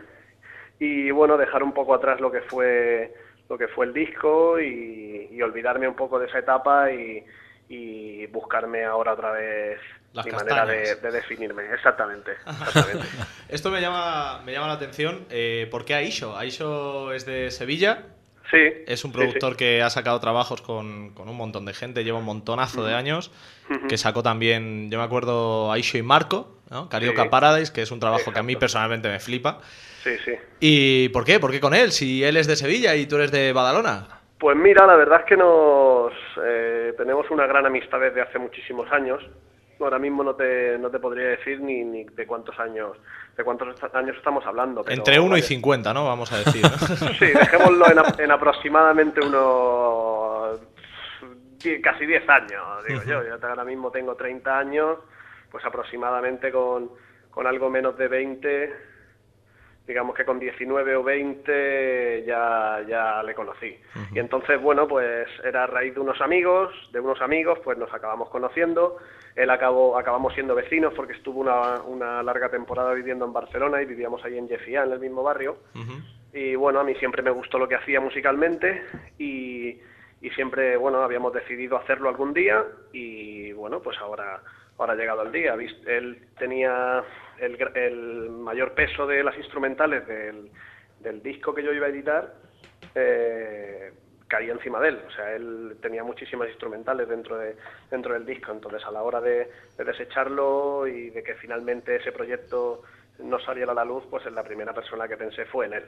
[SPEAKER 10] y bueno, dejar un poco atrás lo que fue lo que fue el disco, y, y olvidarme un poco de esa etapa, y, y buscarme ahora otra vez
[SPEAKER 4] Las
[SPEAKER 10] mi manera de,
[SPEAKER 4] castañas.
[SPEAKER 10] de definirme. Exactamente, exactamente.
[SPEAKER 4] Esto me llama, me llama la atención. Eh, ¿Por qué Aisho? Aisho es de Sevilla.
[SPEAKER 10] Sí.
[SPEAKER 4] Es un
[SPEAKER 10] sí,
[SPEAKER 4] productor
[SPEAKER 10] sí.
[SPEAKER 4] que ha sacado trabajos con, con un montón de gente, lleva un montonazo de años,
[SPEAKER 10] Ujú.
[SPEAKER 4] que sacó también, yo me acuerdo, Aisho y Marco, ¿no? Carioca
[SPEAKER 10] Sí.
[SPEAKER 4] Paradise, que es un trabajo que a mí
[SPEAKER 10] Exacto.
[SPEAKER 4] personalmente me flipa.
[SPEAKER 10] Sí, sí.
[SPEAKER 4] ¿Y por qué? ¿Por qué con él? Si él es de Sevilla y tú eres de Badalona.
[SPEAKER 10] Pues mira, la verdad es que nos eh, tenemos una gran amistad desde hace muchísimos años. Ahora mismo no te, no te podría decir ni, ni de cuántos años de cuántos est- años estamos hablando. Pero,
[SPEAKER 4] Entre uno y
[SPEAKER 10] vaya,
[SPEAKER 4] cincuenta, ¿no? Vamos a decir. ¿no?
[SPEAKER 10] Sí, dejémoslo en, a- en aproximadamente unos die- casi diez años, digo yo. Yo ahora mismo tengo treinta años, pues aproximadamente con, con algo menos de veinte, digamos que con diecinueve o veinte ya, ya le conocí. Y entonces, bueno, pues era a raíz de unos amigos, de unos amigos, pues nos acabamos conociendo. Él acabó, acabamos siendo vecinos porque estuvo una, una larga temporada viviendo en Barcelona, y vivíamos ahí en Llefià, en el mismo barrio.
[SPEAKER 4] Ujú.
[SPEAKER 10] Y bueno, a mí siempre me gustó lo que hacía musicalmente, y, y siempre, bueno, habíamos decidido hacerlo algún día, y bueno, pues ahora, ahora ha llegado el día. Vis- Él tenía el, el mayor peso de las instrumentales del, del disco que yo iba a editar eh, caía encima de él. O sea, él tenía muchísimas instrumentales dentro de dentro del disco. Entonces, a la hora de, de desecharlo y de que finalmente ese proyecto no saliera a la luz, pues en la primera persona que pensé fue en él.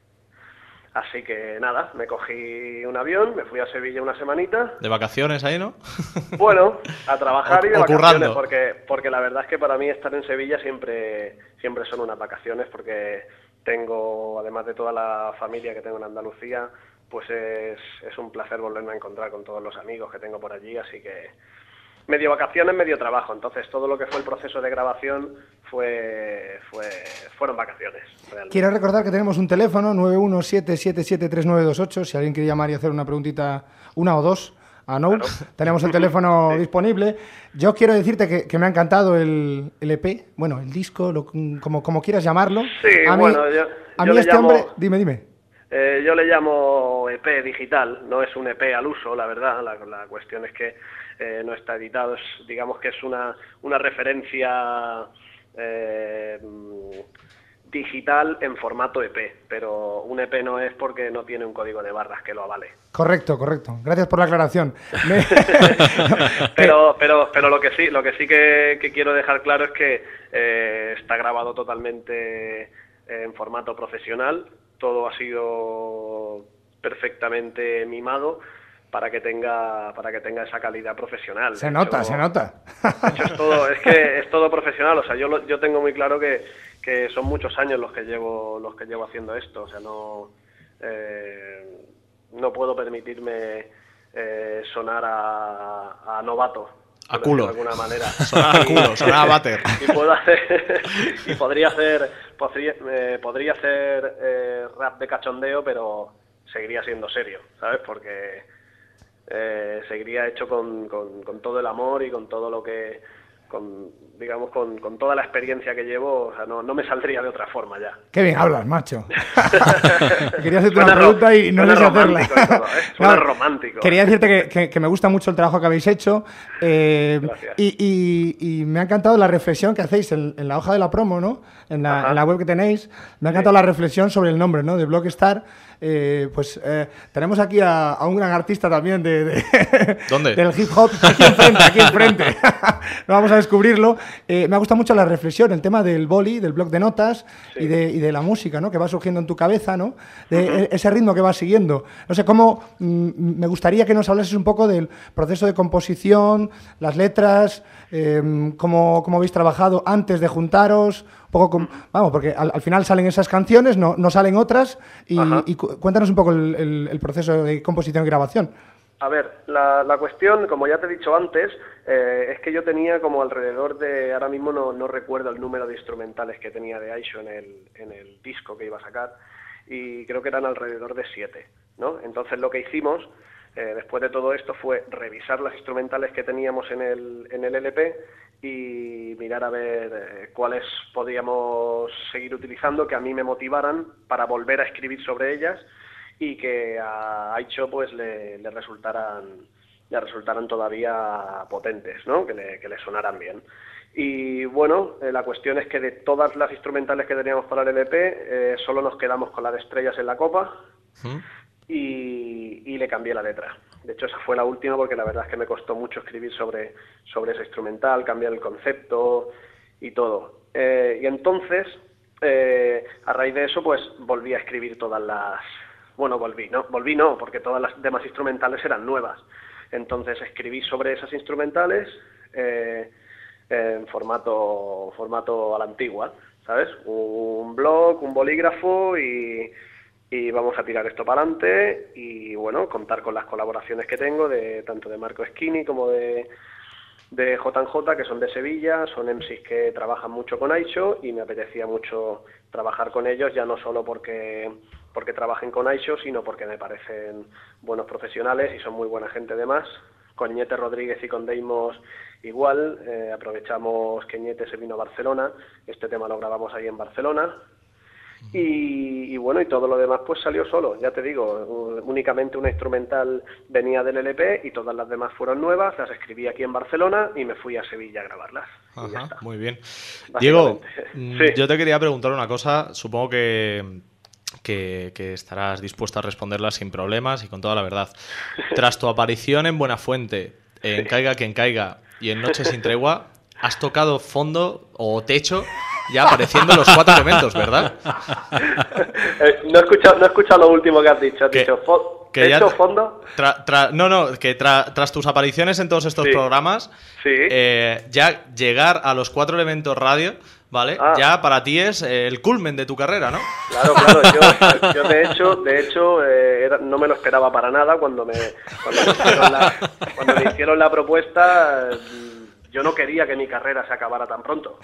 [SPEAKER 10] Así que nada, me cogí un avión, me fui a Sevilla una semanita.
[SPEAKER 4] De vacaciones ahí, ¿no?
[SPEAKER 10] Bueno, a trabajar y de
[SPEAKER 4] O
[SPEAKER 10] vacaciones,
[SPEAKER 4] currando.
[SPEAKER 10] porque porque la verdad es que para mí estar en Sevilla siempre siempre son unas vacaciones, porque tengo, además de toda la familia que tengo en Andalucía, pues es, es un placer volverme a encontrar con todos los amigos que tengo por allí, así que medio vacaciones, medio trabajo. Entonces todo lo que fue el proceso de grabación fue, fue fueron vacaciones, realmente.
[SPEAKER 1] Quiero recordar que tenemos un teléfono nueve uno siete siete siete tres nueve dos ocho, si alguien quiere llamar y hacer una preguntita, una o dos, a Noult, claro. Tenemos el teléfono sí. disponible. Yo quiero decirte que, que me ha encantado el, el E P, bueno, el disco, lo, como, como quieras llamarlo.
[SPEAKER 10] Sí,
[SPEAKER 1] a mí,
[SPEAKER 10] bueno, yo,
[SPEAKER 1] a
[SPEAKER 10] yo
[SPEAKER 1] mí
[SPEAKER 10] le
[SPEAKER 1] este
[SPEAKER 10] llamo,
[SPEAKER 1] hombre, dime, dime.
[SPEAKER 10] Eh, yo le llamo E P digital, no es un E P al uso, la verdad. La, la cuestión es que eh, no está editado, es, digamos que es una, una referencia eh, digital en formato E P, pero un E P no es porque no tiene un código de barras que lo avale.
[SPEAKER 1] Correcto, correcto. Gracias por la aclaración.
[SPEAKER 10] pero, pero, pero lo que sí, lo que sí que, que quiero dejar claro es que eh, está grabado totalmente en formato profesional. Todo ha sido perfectamente mimado para que tenga para que tenga esa calidad profesional.
[SPEAKER 1] Se
[SPEAKER 10] de
[SPEAKER 1] nota,
[SPEAKER 10] hecho,
[SPEAKER 1] se nota.
[SPEAKER 10] De hecho, es todo, es que es todo profesional. O sea, yo lo, yo tengo muy claro que, que son muchos años los que llevo los que llevo haciendo esto. O sea, no eh, no puedo permitirme eh, sonar a, a novato.
[SPEAKER 4] A culo.
[SPEAKER 10] De alguna manera.
[SPEAKER 4] Sonar a culo, sonar a váter.
[SPEAKER 10] Y, puedo hacer, y podría hacer, podría, eh, podría hacer eh, rap de cachondeo, pero seguiría siendo serio, ¿sabes? Porque eh, seguiría hecho con, con, con todo el amor y con todo lo que, con, digamos, con, con toda la experiencia que llevo. O sea, no, no me saldría de otra forma ya.
[SPEAKER 1] Qué bien hablas, macho. Quería hacerte
[SPEAKER 10] Suena
[SPEAKER 1] una pregunta y no sé si hacerla.
[SPEAKER 10] Y todo, ¿eh? Suena no, romántico.
[SPEAKER 1] Quería decirte que, que, que me gusta mucho el trabajo que habéis hecho eh, y, y, y me ha encantado la reflexión que hacéis en, en la hoja de la promo, ¿no? En la, en la web que tenéis. Me ha encantado sí. la reflexión sobre el nombre, ¿no? De Blockstar. Eh, pues eh, tenemos aquí a, a un gran artista también de, de
[SPEAKER 4] ¿Dónde?
[SPEAKER 1] del hip hop aquí enfrente, aquí enfrente. No vamos a descubrirlo. Eh, me ha gustado mucho la reflexión, el tema del boli, del bloc de notas sí. y, de, y de la música, ¿no? Que va surgiendo en tu cabeza, ¿no? De uh-huh. ese ritmo que vas siguiendo. No sé cómo. Mm, me gustaría que nos hablases un poco del proceso de composición, las letras, eh, cómo, cómo habéis trabajado antes de juntaros. Poco con, vamos, porque al, al final salen esas canciones, no, no salen otras, y, y cu- cuéntanos un poco el, el, el proceso de composición y grabación.
[SPEAKER 10] A ver, la, la cuestión, como ya te he dicho antes, eh, es que yo tenía como alrededor de, ahora mismo no, no recuerdo el número de instrumentales que tenía de Aisho en el, en el disco que iba a sacar, y creo que eran alrededor de siete, ¿no? Entonces lo que hicimos, eh, después de todo esto, fue revisar las instrumentales que teníamos en el, en el L P, y mirar a ver eh, cuáles podíamos seguir utilizando, que a mí me motivaran para volver a escribir sobre ellas y que a Aisho pues le, le resultaran le resultaran todavía potentes, ¿no? Que le, que le sonaran bien. Y bueno, eh, la cuestión es que de todas las instrumentales que teníamos para el L P, eh, solo nos quedamos con la de Estrellas en la Copa. ¿Mm? Y, y le cambié la letra. De hecho, esa fue la última porque la verdad es que me costó mucho escribir sobre, sobre ese instrumental, cambiar el concepto y todo. Eh, y entonces, eh, a raíz de eso, pues volví a escribir todas las... Bueno, volví, ¿no? Volví no, porque todas las demás instrumentales eran nuevas. Entonces escribí sobre esas instrumentales eh, en formato, formato a la antigua, ¿sabes? Un blog, un bolígrafo y... y vamos a tirar esto para adelante y, bueno, contar con las colaboraciones que tengo, de tanto de Marco Esquini como de, de J and J, que son de Sevilla, son M Cs que trabajan mucho con Aisho y me apetecía mucho trabajar con ellos, ya no solo porque, porque trabajen con Aisho, sino porque me parecen buenos profesionales y son muy buena gente además. Con Ñete Rodríguez y con Deimos igual, eh, aprovechamos que Ñete se vino a Barcelona, este tema lo grabamos ahí en Barcelona. Y, y bueno, y todo lo demás pues salió solo, ya te digo, únicamente una instrumental venía del L P y todas las demás fueron nuevas, las escribí aquí en Barcelona y me fui a Sevilla a grabarlas. Y ya
[SPEAKER 4] Ajá,
[SPEAKER 10] está.
[SPEAKER 4] muy bien. Diego, mm,
[SPEAKER 10] Sí.
[SPEAKER 4] yo te quería preguntar una cosa, supongo que, que, que estarás dispuesto a responderla sin problemas y con toda la verdad. Tras tu aparición en Buenafuente, en Caiga quien caiga y en Noche sin tregua, has tocado fondo o techo ya apareciendo los cuatro elementos, ¿verdad?
[SPEAKER 10] Eh, no, he escuchado, no he escuchado lo último que has dicho, has
[SPEAKER 4] Que-
[SPEAKER 10] dicho fo-
[SPEAKER 4] que ya
[SPEAKER 10] ¿techo,
[SPEAKER 4] te-
[SPEAKER 10] fondo?
[SPEAKER 4] Tra- tra- no, no, que tra- tras tus apariciones en todos estos
[SPEAKER 10] Sí.
[SPEAKER 4] programas,
[SPEAKER 10] Sí.
[SPEAKER 4] eh, ya llegar a los cuatro elementos radio, ¿vale?
[SPEAKER 10] Ah.
[SPEAKER 4] Ya para ti es eh, el culmen de tu carrera, ¿no?
[SPEAKER 10] Claro, claro, yo, yo de hecho, de hecho eh, era- no me lo esperaba para nada cuando me, cuando me, hicieron, la, cuando me hicieron la propuesta. eh, Yo no quería que mi carrera se acabara tan pronto.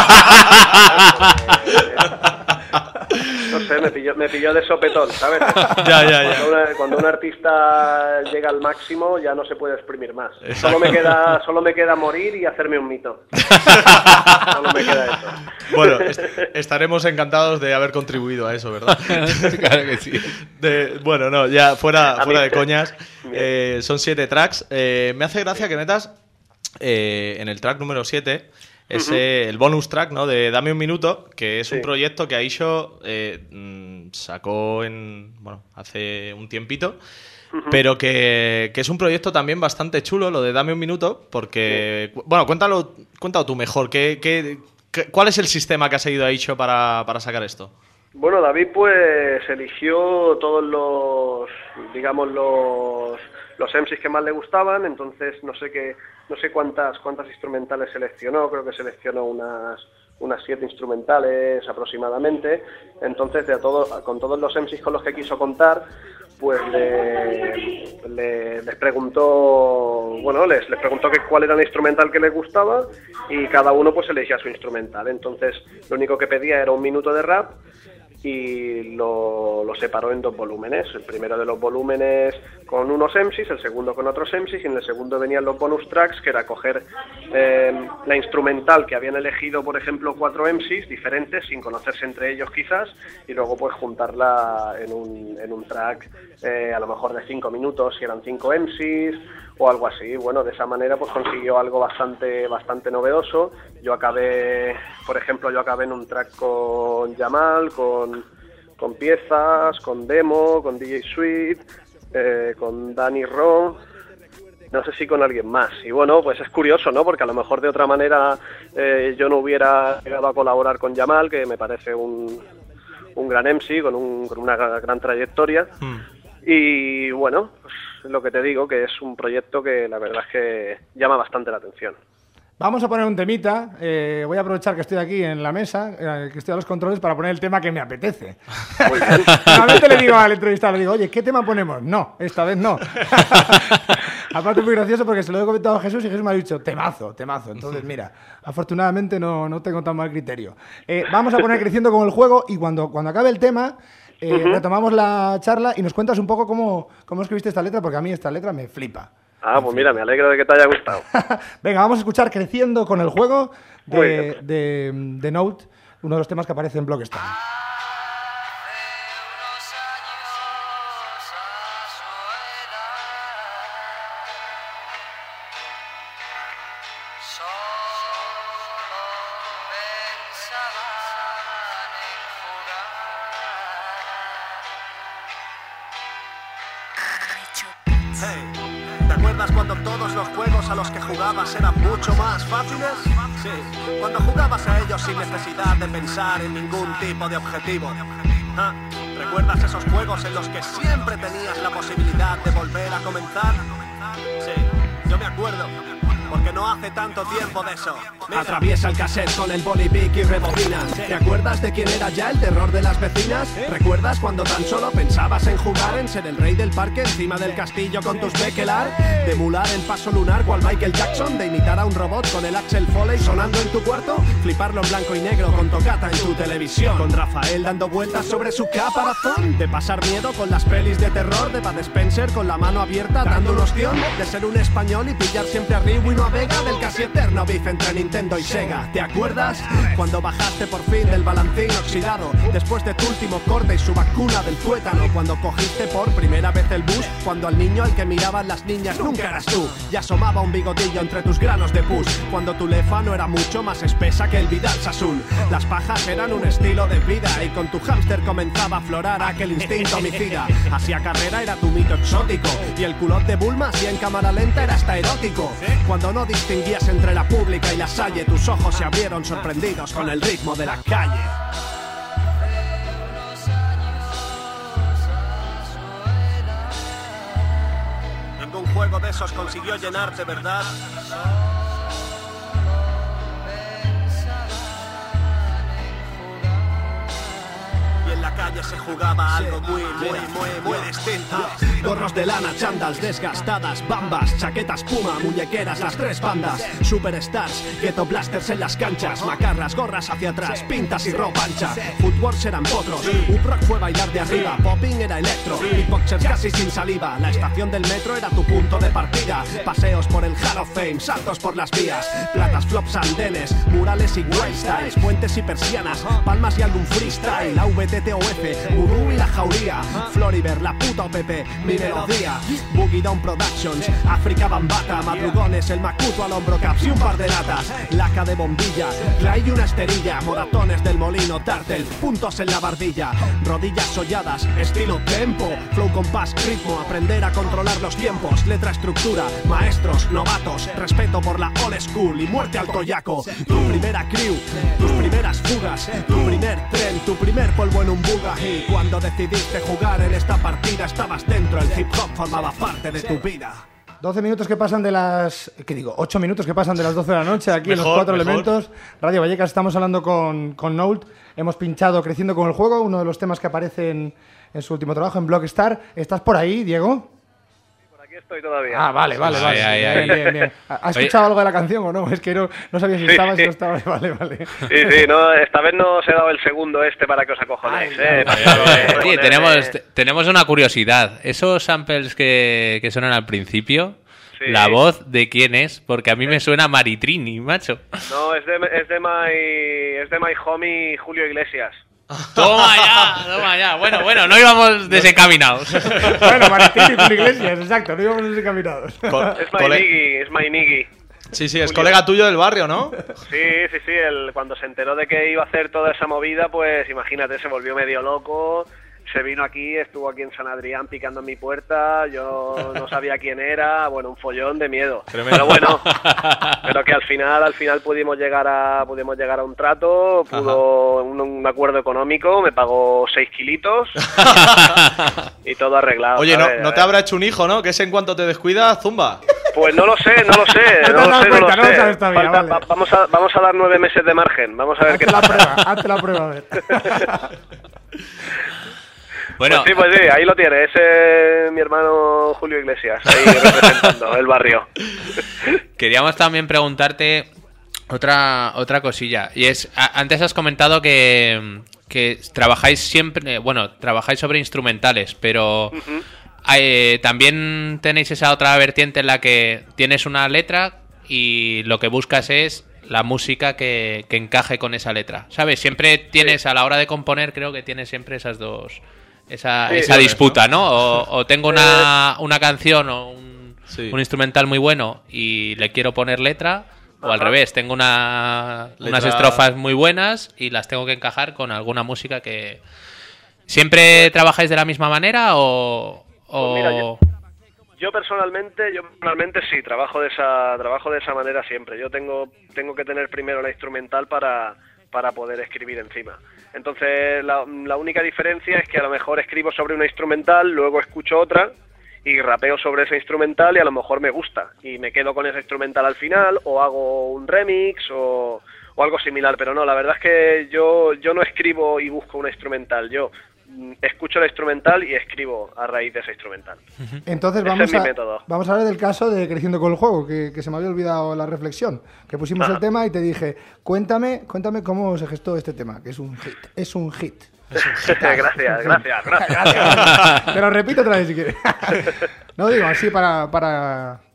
[SPEAKER 10] No sé, me pilló, me pilló de sopetón, ¿sabes?
[SPEAKER 4] Ya, ya, ya.
[SPEAKER 10] Cuando, una- cuando un artista llega al máximo ya no se puede exprimir más. Solo me queda, solo me queda morir y hacerme un mito. Solo me queda eso.
[SPEAKER 4] Bueno, est- estaremos encantados de haber contribuido a eso, ¿verdad?
[SPEAKER 2] Claro que sí.
[SPEAKER 4] De- bueno, no, ya fuera,
[SPEAKER 10] A
[SPEAKER 4] fuera
[SPEAKER 10] mí-
[SPEAKER 4] de coñas, eh, son siete tracks. Eh, me hace gracia que metas eh, en el track número siete ese, el bonus track, ¿no? De Dame un minuto, que es un
[SPEAKER 10] Sí.
[SPEAKER 4] proyecto que Aisho eh, mm, sacó en, bueno, hace un tiempito. Pero que, que es un proyecto también bastante chulo, lo de Dame un minuto, porque... cu- Bueno, cuéntalo, cuéntalo tú mejor. ¿qué, qué, qué- ¿Cuál es el sistema que ha seguido Aisho para, para sacar esto?
[SPEAKER 10] Bueno, David pues eligió todos los, digamos, los, los M Cs que más le gustaban, entonces no sé qué, no sé cuántas cuántas instrumentales seleccionó, creo que seleccionó unas unas siete instrumentales aproximadamente, entonces de a todo, con todos los M Cs con los que quiso contar, pues le, le- les preguntó, bueno, les, les preguntó que cuál era la instrumental que les gustaba y cada uno pues elegía su instrumental, entonces lo único que pedía era un minuto de rap y lo, lo separó en dos volúmenes. El primero de los volúmenes con unos M Cs, el segundo con otros M Cs, y en el segundo venían los bonus tracks, que era coger eh, la instrumental que habían elegido, por ejemplo, cuatro M Cs diferentes, sin conocerse entre ellos quizás, y luego pues juntarla en un, en un track eh, a lo mejor de cinco minutos, si eran cinco M Cs, o algo así. Bueno, de esa manera pues consiguió algo bastante bastante novedoso. Yo acabé, por ejemplo, yo acabé en un track con Jamal, con, con piezas, con demo, con D J Sweet, eh, con Danny Ron, no sé si con alguien más. Y bueno, pues es curioso, ¿no? Porque a lo mejor de otra manera eh, yo no hubiera llegado a colaborar con Jamal, que me parece un, un gran M C con, un, con una gran trayectoria. Y bueno, pues lo que te digo, que es un proyecto que la verdad es que llama bastante la atención.
[SPEAKER 1] Vamos a poner un temita. Eh, voy a aprovechar que estoy aquí en la mesa, eh, que estoy a los controles, para poner el tema que me apetece. Normalmente le digo al entrevistado, le digo, oye, ¿qué tema ponemos? No, esta vez no. Aparte es muy gracioso porque se lo he comentado a Jesús y Jesús me ha dicho, temazo, temazo. Entonces, mira, afortunadamente no, no tengo tan mal criterio. Eh, vamos a poner Creciendo como el juego y cuando, cuando acabe el tema... Eh,
[SPEAKER 10] Ujú.
[SPEAKER 1] retomamos la charla y nos cuentas un poco cómo, cómo escribiste esta letra, porque a mí esta letra me flipa.
[SPEAKER 10] Ah, pues mira, me alegro de que te haya gustado.
[SPEAKER 1] Venga, vamos a escuchar Creciendo con el juego
[SPEAKER 10] Muy
[SPEAKER 1] de,
[SPEAKER 10] bien.
[SPEAKER 1] de, de Note, uno de los temas que aparece en Blockstone.
[SPEAKER 9] Hey, ¿te acuerdas cuando todos los juegos a los que jugabas eran mucho más fáciles? Sí, cuando jugabas a ellos sin necesidad de pensar en ningún tipo de objetivo. Ah, ¿recuerdas esos juegos en los que siempre tenías la posibilidad de volver a comenzar? Sí, yo me acuerdo, porque no hace tanto tiempo de eso. Mira.
[SPEAKER 11] Atraviesa el cassette con el bolivic y rebobina. ¿Te acuerdas de quién era ya el terror de las vecinas? ¿Recuerdas cuando tan solo pensabas en jugar, en ser el rey del parque encima del castillo con tus Bekelar? De emular el paso lunar cual Michael Jackson, de imitar a un robot con el Axel Foley sonando en tu cuarto, fliparlo en blanco y negro con Tocata en tu televisión, con Rafael dando vueltas sobre su caparazón, de pasar miedo con las pelis de terror de Bud Spencer con la mano abierta dando un ostión, de ser un español y pillar siempre a Rewind camino a Vega del casi eterno beef entre Nintendo y Sega. ¿Te acuerdas? Cuando bajaste por fin del balancín oxidado, después de tu último corte y su vacuna del tuétano. Cuando cogiste por primera vez el bus, cuando al niño al que miraban las niñas nunca eras tú, y asomaba un bigotillo entre tus granos de pus. Cuando tu lefa no era mucho más espesa que el Vidal Sassoon. Las pajas eran un estilo de vida y con tu hámster comenzaba a aflorar aquel instinto homicida. Hacia carrera era tu mito exótico y el culot de Bulma si en cámara lenta era hasta erótico. Cuando no distinguías entre la pública y la salle, tus ojos se abrieron sorprendidos con el ritmo de la calle. Ningún juego de esos consiguió llenarte, ¿verdad? Y en la calle se jugaba algo muy, muy, muy, muy distinto. Gorros de lana, chandals desgastadas, bambas, chaquetas puma, muñequeras, las tres bandas, superstars, ghetto blasters en las canchas, macarras, gorras hacia atrás, pintas y ropa ancha. Footworks eran potros, un rock fue bailar de arriba, popping era electro, beatboxers casi sin saliva. La estación del metro era tu punto de partida, paseos por el Hall of Fame, saltos por las vías, platas, flops, andenes, murales y wild styles, puentes y persianas, palmas y algún freestyle, A V T T O F, Voodoo y la jauría, Floriver, la puta O P P, mi melodía, Boogie Down Productions, África Bambata, madrugones, el macuto al hombro, caps y un par de latas, laca de bombilla, clay y una esterilla, moratones del molino, tartel, puntos en la barbilla, rodillas solladas, estilo tempo, flow, compás, ritmo, aprender a controlar los tiempos, letra, estructura, maestros, novatos, respeto por la old school y muerte al toyaco, tu primera crew, tus primeras fugas, tu primer tren, tu primer polvo en un Bugatti. Cuando decidiste jugar en esta partida estabas dentro, el hip hop formaba parte de tu vida.
[SPEAKER 1] doce minutos que pasan de las... ¿Qué digo? ocho minutos que pasan de las doce de la noche aquí
[SPEAKER 4] Mejor,
[SPEAKER 1] en los cuatro
[SPEAKER 4] mejor.
[SPEAKER 1] elementos. Radio Vallecas, estamos hablando con, con Noult. Hemos pinchado Creciendo con el Juego, uno de los temas que aparece en, en su último trabajo, en Blockstar. ¿Estás por ahí, Diego?
[SPEAKER 10] Aquí estoy todavía.
[SPEAKER 1] Ah, vale, vale,
[SPEAKER 2] Ay,
[SPEAKER 1] vale.
[SPEAKER 2] ay, ay.
[SPEAKER 1] Bien, bien, bien. ¿Has
[SPEAKER 2] Oye.
[SPEAKER 1] escuchado algo de la canción o no? Es que no, no sabía si
[SPEAKER 10] Sí,
[SPEAKER 1] estabas, si
[SPEAKER 10] sí.
[SPEAKER 1] no estabas. Vale, vale.
[SPEAKER 10] Sí, sí, no, esta vez no os he dado el segundo este para que os acojonéis,
[SPEAKER 1] Ay,
[SPEAKER 10] eh.
[SPEAKER 1] ay,
[SPEAKER 10] Para
[SPEAKER 2] Oye,
[SPEAKER 10] poder
[SPEAKER 2] oye,
[SPEAKER 10] poner,
[SPEAKER 2] tenemos,
[SPEAKER 10] eh,
[SPEAKER 2] te- tenemos una curiosidad. Esos samples que, que suenan al principio,
[SPEAKER 10] Sí.
[SPEAKER 2] ¿la voz de quién es? Porque a mí me suena Maritrini, macho.
[SPEAKER 10] No, es de, es de my, es de my homie Julio Iglesias.
[SPEAKER 2] Toma ya, toma ya. Bueno, bueno, no íbamos desencaminados.
[SPEAKER 1] Bueno, Maritini con Iglesias, exacto. No íbamos desencaminados.
[SPEAKER 4] Co-
[SPEAKER 10] Es my
[SPEAKER 4] cole-
[SPEAKER 10] Niggy, es my Niggy.
[SPEAKER 4] Sí, sí, es
[SPEAKER 10] Julio.
[SPEAKER 4] colega tuyo del barrio, ¿no?
[SPEAKER 10] Sí, sí, sí, el, cuando se enteró de que iba a hacer toda esa movida, pues imagínate, se volvió medio loco, se vino aquí, estuvo aquí en San Adrián picando en mi puerta, yo no sabía quién era, bueno, un follón de miedo.
[SPEAKER 4] Tremendo.
[SPEAKER 10] Pero bueno, pero que al final, al final pudimos llegar a, pudimos llegar a un trato, pudo un, un acuerdo económico, me pagó seis kilitos y todo arreglado.
[SPEAKER 4] Oye, no,
[SPEAKER 10] ¿sabes?
[SPEAKER 4] no te habrá hecho un hijo, ¿no? Que ese en cuanto te descuidas, zumba.
[SPEAKER 10] Pues no lo sé, no lo sé,
[SPEAKER 1] No te
[SPEAKER 10] no
[SPEAKER 1] has
[SPEAKER 10] lo
[SPEAKER 1] dado
[SPEAKER 10] sé, no
[SPEAKER 1] cuenta,
[SPEAKER 10] lo
[SPEAKER 1] no lo
[SPEAKER 10] sé.
[SPEAKER 1] sabes todavía,
[SPEAKER 10] Falta-
[SPEAKER 1] vale.
[SPEAKER 10] va- vamos, a, vamos a dar nueve meses de margen, vamos a ver
[SPEAKER 1] Hazte
[SPEAKER 10] qué
[SPEAKER 1] la
[SPEAKER 10] pasa.
[SPEAKER 1] prueba, hazte la prueba, a ver.
[SPEAKER 2] Bueno,
[SPEAKER 10] Pues sí, pues sí, ahí lo tiene, ese es mi hermano Julio Iglesias, ahí representando el barrio.
[SPEAKER 2] queríamos también preguntarte otra otra cosilla. Y es, a- antes has comentado que, que trabajáis siempre, bueno, trabajáis sobre instrumentales, pero eh, también tenéis esa otra vertiente en la que tienes una letra y lo que buscas es la música que, que encaje con esa letra, ¿sabes? Siempre tienes, a la hora de componer, creo que tienes siempre esas dos, esa,
[SPEAKER 10] Sí,
[SPEAKER 2] esa
[SPEAKER 10] sí,
[SPEAKER 2] disputa, ¿no? O, o tengo una, una canción o un,
[SPEAKER 4] Sí.
[SPEAKER 2] un instrumental muy bueno y le quiero poner letra, o al
[SPEAKER 10] Ajá.
[SPEAKER 2] revés, tengo una, unas
[SPEAKER 4] Letra-
[SPEAKER 2] estrofas muy buenas y las tengo que encajar con alguna música que... ¿Siempre trabajáis de la misma manera o...? o...
[SPEAKER 10] Pues mira, yo- Yo personalmente, yo personalmente sí, trabajo de esa, trabajo de esa manera siempre. Yo tengo, tengo que tener primero la instrumental para, para poder escribir encima. Entonces, la, la única diferencia es que a lo mejor escribo sobre una instrumental, luego escucho otra y rapeo sobre esa instrumental y a lo mejor me gusta y me quedo con esa instrumental al final o hago un remix o, o algo similar. Pero no, la verdad es que yo, yo no escribo y busco una instrumental. Yo mm, escucho la instrumental y escribo a raíz de esa instrumental.
[SPEAKER 1] Entonces
[SPEAKER 10] Ese
[SPEAKER 1] vamos
[SPEAKER 10] es mi
[SPEAKER 1] a,
[SPEAKER 10] método.
[SPEAKER 1] vamos a hablar del caso de Creciendo con el Juego, que, que se me había olvidado la reflexión, que pusimos
[SPEAKER 10] Ajá.
[SPEAKER 1] el tema y te dije, cuéntame, cuéntame cómo se gestó este tema, que es un hit, es un hit.
[SPEAKER 10] gracias, gracias, gracias.
[SPEAKER 1] Gracias. Te lo repito otra vez si quieres. No digo así para, para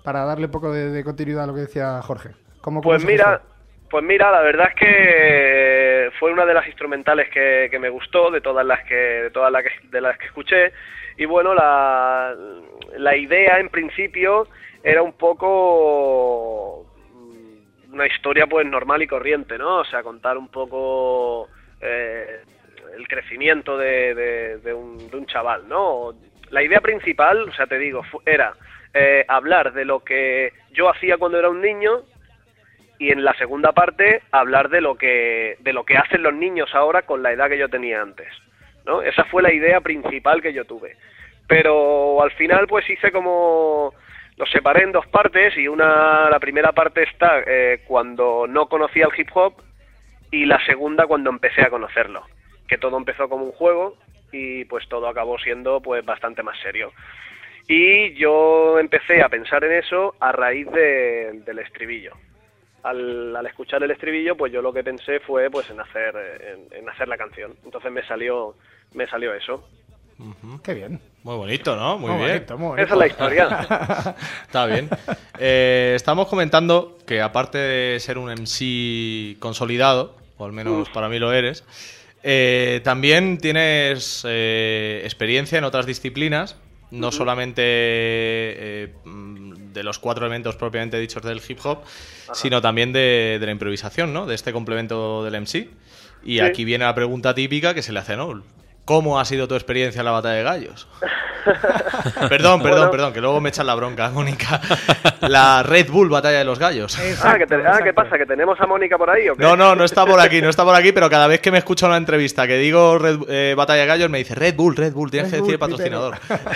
[SPEAKER 1] para darle un poco de, de continuidad a lo que decía Jorge. ¿Cómo, cómo
[SPEAKER 10] Pues
[SPEAKER 1] se
[SPEAKER 10] mira,
[SPEAKER 1] gestó?
[SPEAKER 10] pues mira, la verdad es que fue una de las instrumentales que, que me gustó de todas las que de todas las que, de las que escuché, y bueno, la, la idea en principio era un poco una historia pues normal y corriente, ¿no? O sea, contar un poco eh, el crecimiento de, de, de, un, de un chaval, ¿no? La idea principal, o sea, te digo, era eh, hablar de lo que yo hacía cuando era un niño, y en la segunda parte hablar de lo que de lo que hacen los niños ahora con la edad que yo tenía antes, ¿no? Esa fue la idea principal que yo tuve. Pero al final pues hice como... Los separé en dos partes, y una la primera parte está eh, cuando no conocía el hip hop, y la segunda cuando empecé a conocerlo. Que todo empezó como un juego y pues todo acabó siendo pues bastante más serio. Y yo empecé a pensar en eso a raíz de, del estribillo. Al, al escuchar el estribillo, pues yo lo que pensé fue pues en hacer en, en hacer la canción. Entonces me salió me salió eso.
[SPEAKER 4] Uh-huh.
[SPEAKER 1] Qué bien.
[SPEAKER 4] Muy bonito, ¿no? Muy,
[SPEAKER 1] Muy
[SPEAKER 4] bien.
[SPEAKER 1] bonito, muy bonito.
[SPEAKER 10] Esa es la historia.
[SPEAKER 4] Está bien. Eh, estamos comentando que aparte de ser un M C consolidado, o al menos
[SPEAKER 10] Uf.
[SPEAKER 4] para mí lo eres, eh, también tienes eh, experiencia en otras disciplinas, no
[SPEAKER 10] Uh-huh.
[SPEAKER 4] solamente eh, de los cuatro elementos propiamente dichos del hip hop,
[SPEAKER 10] Ajá.
[SPEAKER 4] sino también de, de la improvisación, ¿no? De este complemento del M C. Y
[SPEAKER 10] Sí.
[SPEAKER 4] aquí viene la pregunta típica que se le hace a Noel. ¿Cómo ha sido tu experiencia en la batalla de gallos? perdón, perdón,
[SPEAKER 10] Bueno.
[SPEAKER 4] perdón, que luego me echan la bronca, Mónica. La Red Bull batalla de los gallos.
[SPEAKER 10] Ah, ¿qué te- ah, ¿qué pasa? ¿Que tenemos a Mónica por ahí o qué?
[SPEAKER 4] No, no, no está por aquí, no está por aquí, pero cada vez que me escucha una entrevista que digo Red- eh, batalla de gallos, me dice Red Bull, Red Bull, tienes
[SPEAKER 1] Red
[SPEAKER 4] que decir
[SPEAKER 1] Bull,
[SPEAKER 4] patrocinador.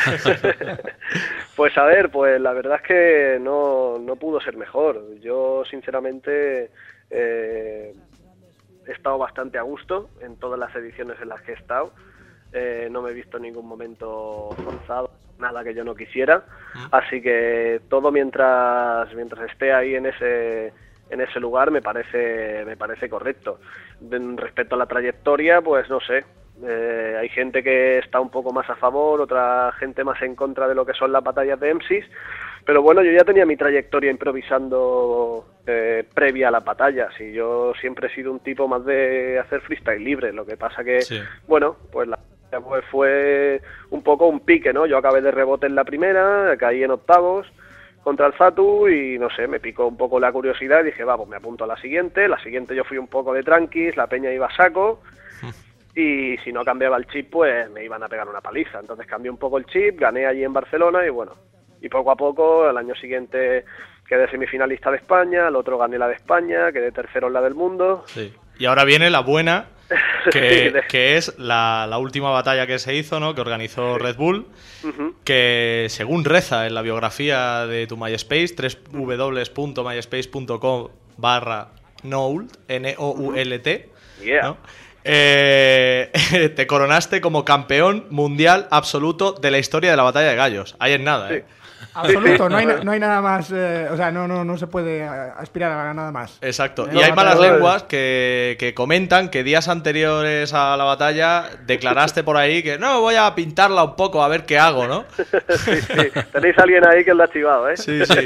[SPEAKER 10] Pues a ver, pues la verdad es que no, no pudo ser mejor. Yo, sinceramente, eh, he estado bastante a gusto en todas las ediciones en las que he estado. Eh, no me he visto en ningún momento forzado, nada que yo no quisiera. Así que todo mientras mientras esté ahí en ese en ese lugar me parece me parece correcto. De- respecto a la trayectoria, pues no sé. Eh, hay gente que está un poco más a favor, otra gente más en contra de lo que son las batallas de M Cs, pero bueno, yo ya tenía mi trayectoria improvisando eh, previa a las batallas, y yo siempre he sido un tipo más de hacer freestyle libre. Lo que pasa que,
[SPEAKER 4] Sí.
[SPEAKER 10] bueno, pues la pues fue un poco un pique, ¿no? Yo acabé de rebote en la primera, caí en octavos contra el Zatu y no sé, me picó un poco la curiosidad y dije, va, pues me apunto a la siguiente. La siguiente yo fui un poco de tranquis, la peña iba a saco, y si no cambiaba el chip pues me iban a pegar una paliza. Entonces cambié un poco el chip, gané allí en Barcelona y bueno, y poco a poco el año siguiente quedé semifinalista de España, el otro gané la de España, quedé tercero en la del mundo.
[SPEAKER 4] Sí. Y ahora viene la buena, que,
[SPEAKER 10] Sí, de-
[SPEAKER 4] que es la, la última batalla que se hizo, ¿no? Que organizó Red Bull,
[SPEAKER 10] Ujú.
[SPEAKER 4] que según reza en la biografía de tu MySpace, www.myspace.com barra Noult, N O U L T,
[SPEAKER 10] Yeah.
[SPEAKER 4] ¿no? Eh, te coronaste como campeón mundial absoluto de la historia de la batalla de gallos. Ahí es nada, ¿eh?
[SPEAKER 1] Absoluto, no hay, na- no hay nada más, eh, o sea, no, no, no se puede a- aspirar a nada más.
[SPEAKER 4] Exacto.
[SPEAKER 1] No,
[SPEAKER 4] Y hay
[SPEAKER 1] no,
[SPEAKER 4] malas
[SPEAKER 1] no, no.
[SPEAKER 4] lenguas que, que comentan que días anteriores a la batalla declaraste por ahí que no, voy a pintarla un poco a ver qué hago, ¿no?
[SPEAKER 10] Sí, sí. Tenéis a alguien ahí que lo ha activado, ¿eh?
[SPEAKER 4] Sí, sí.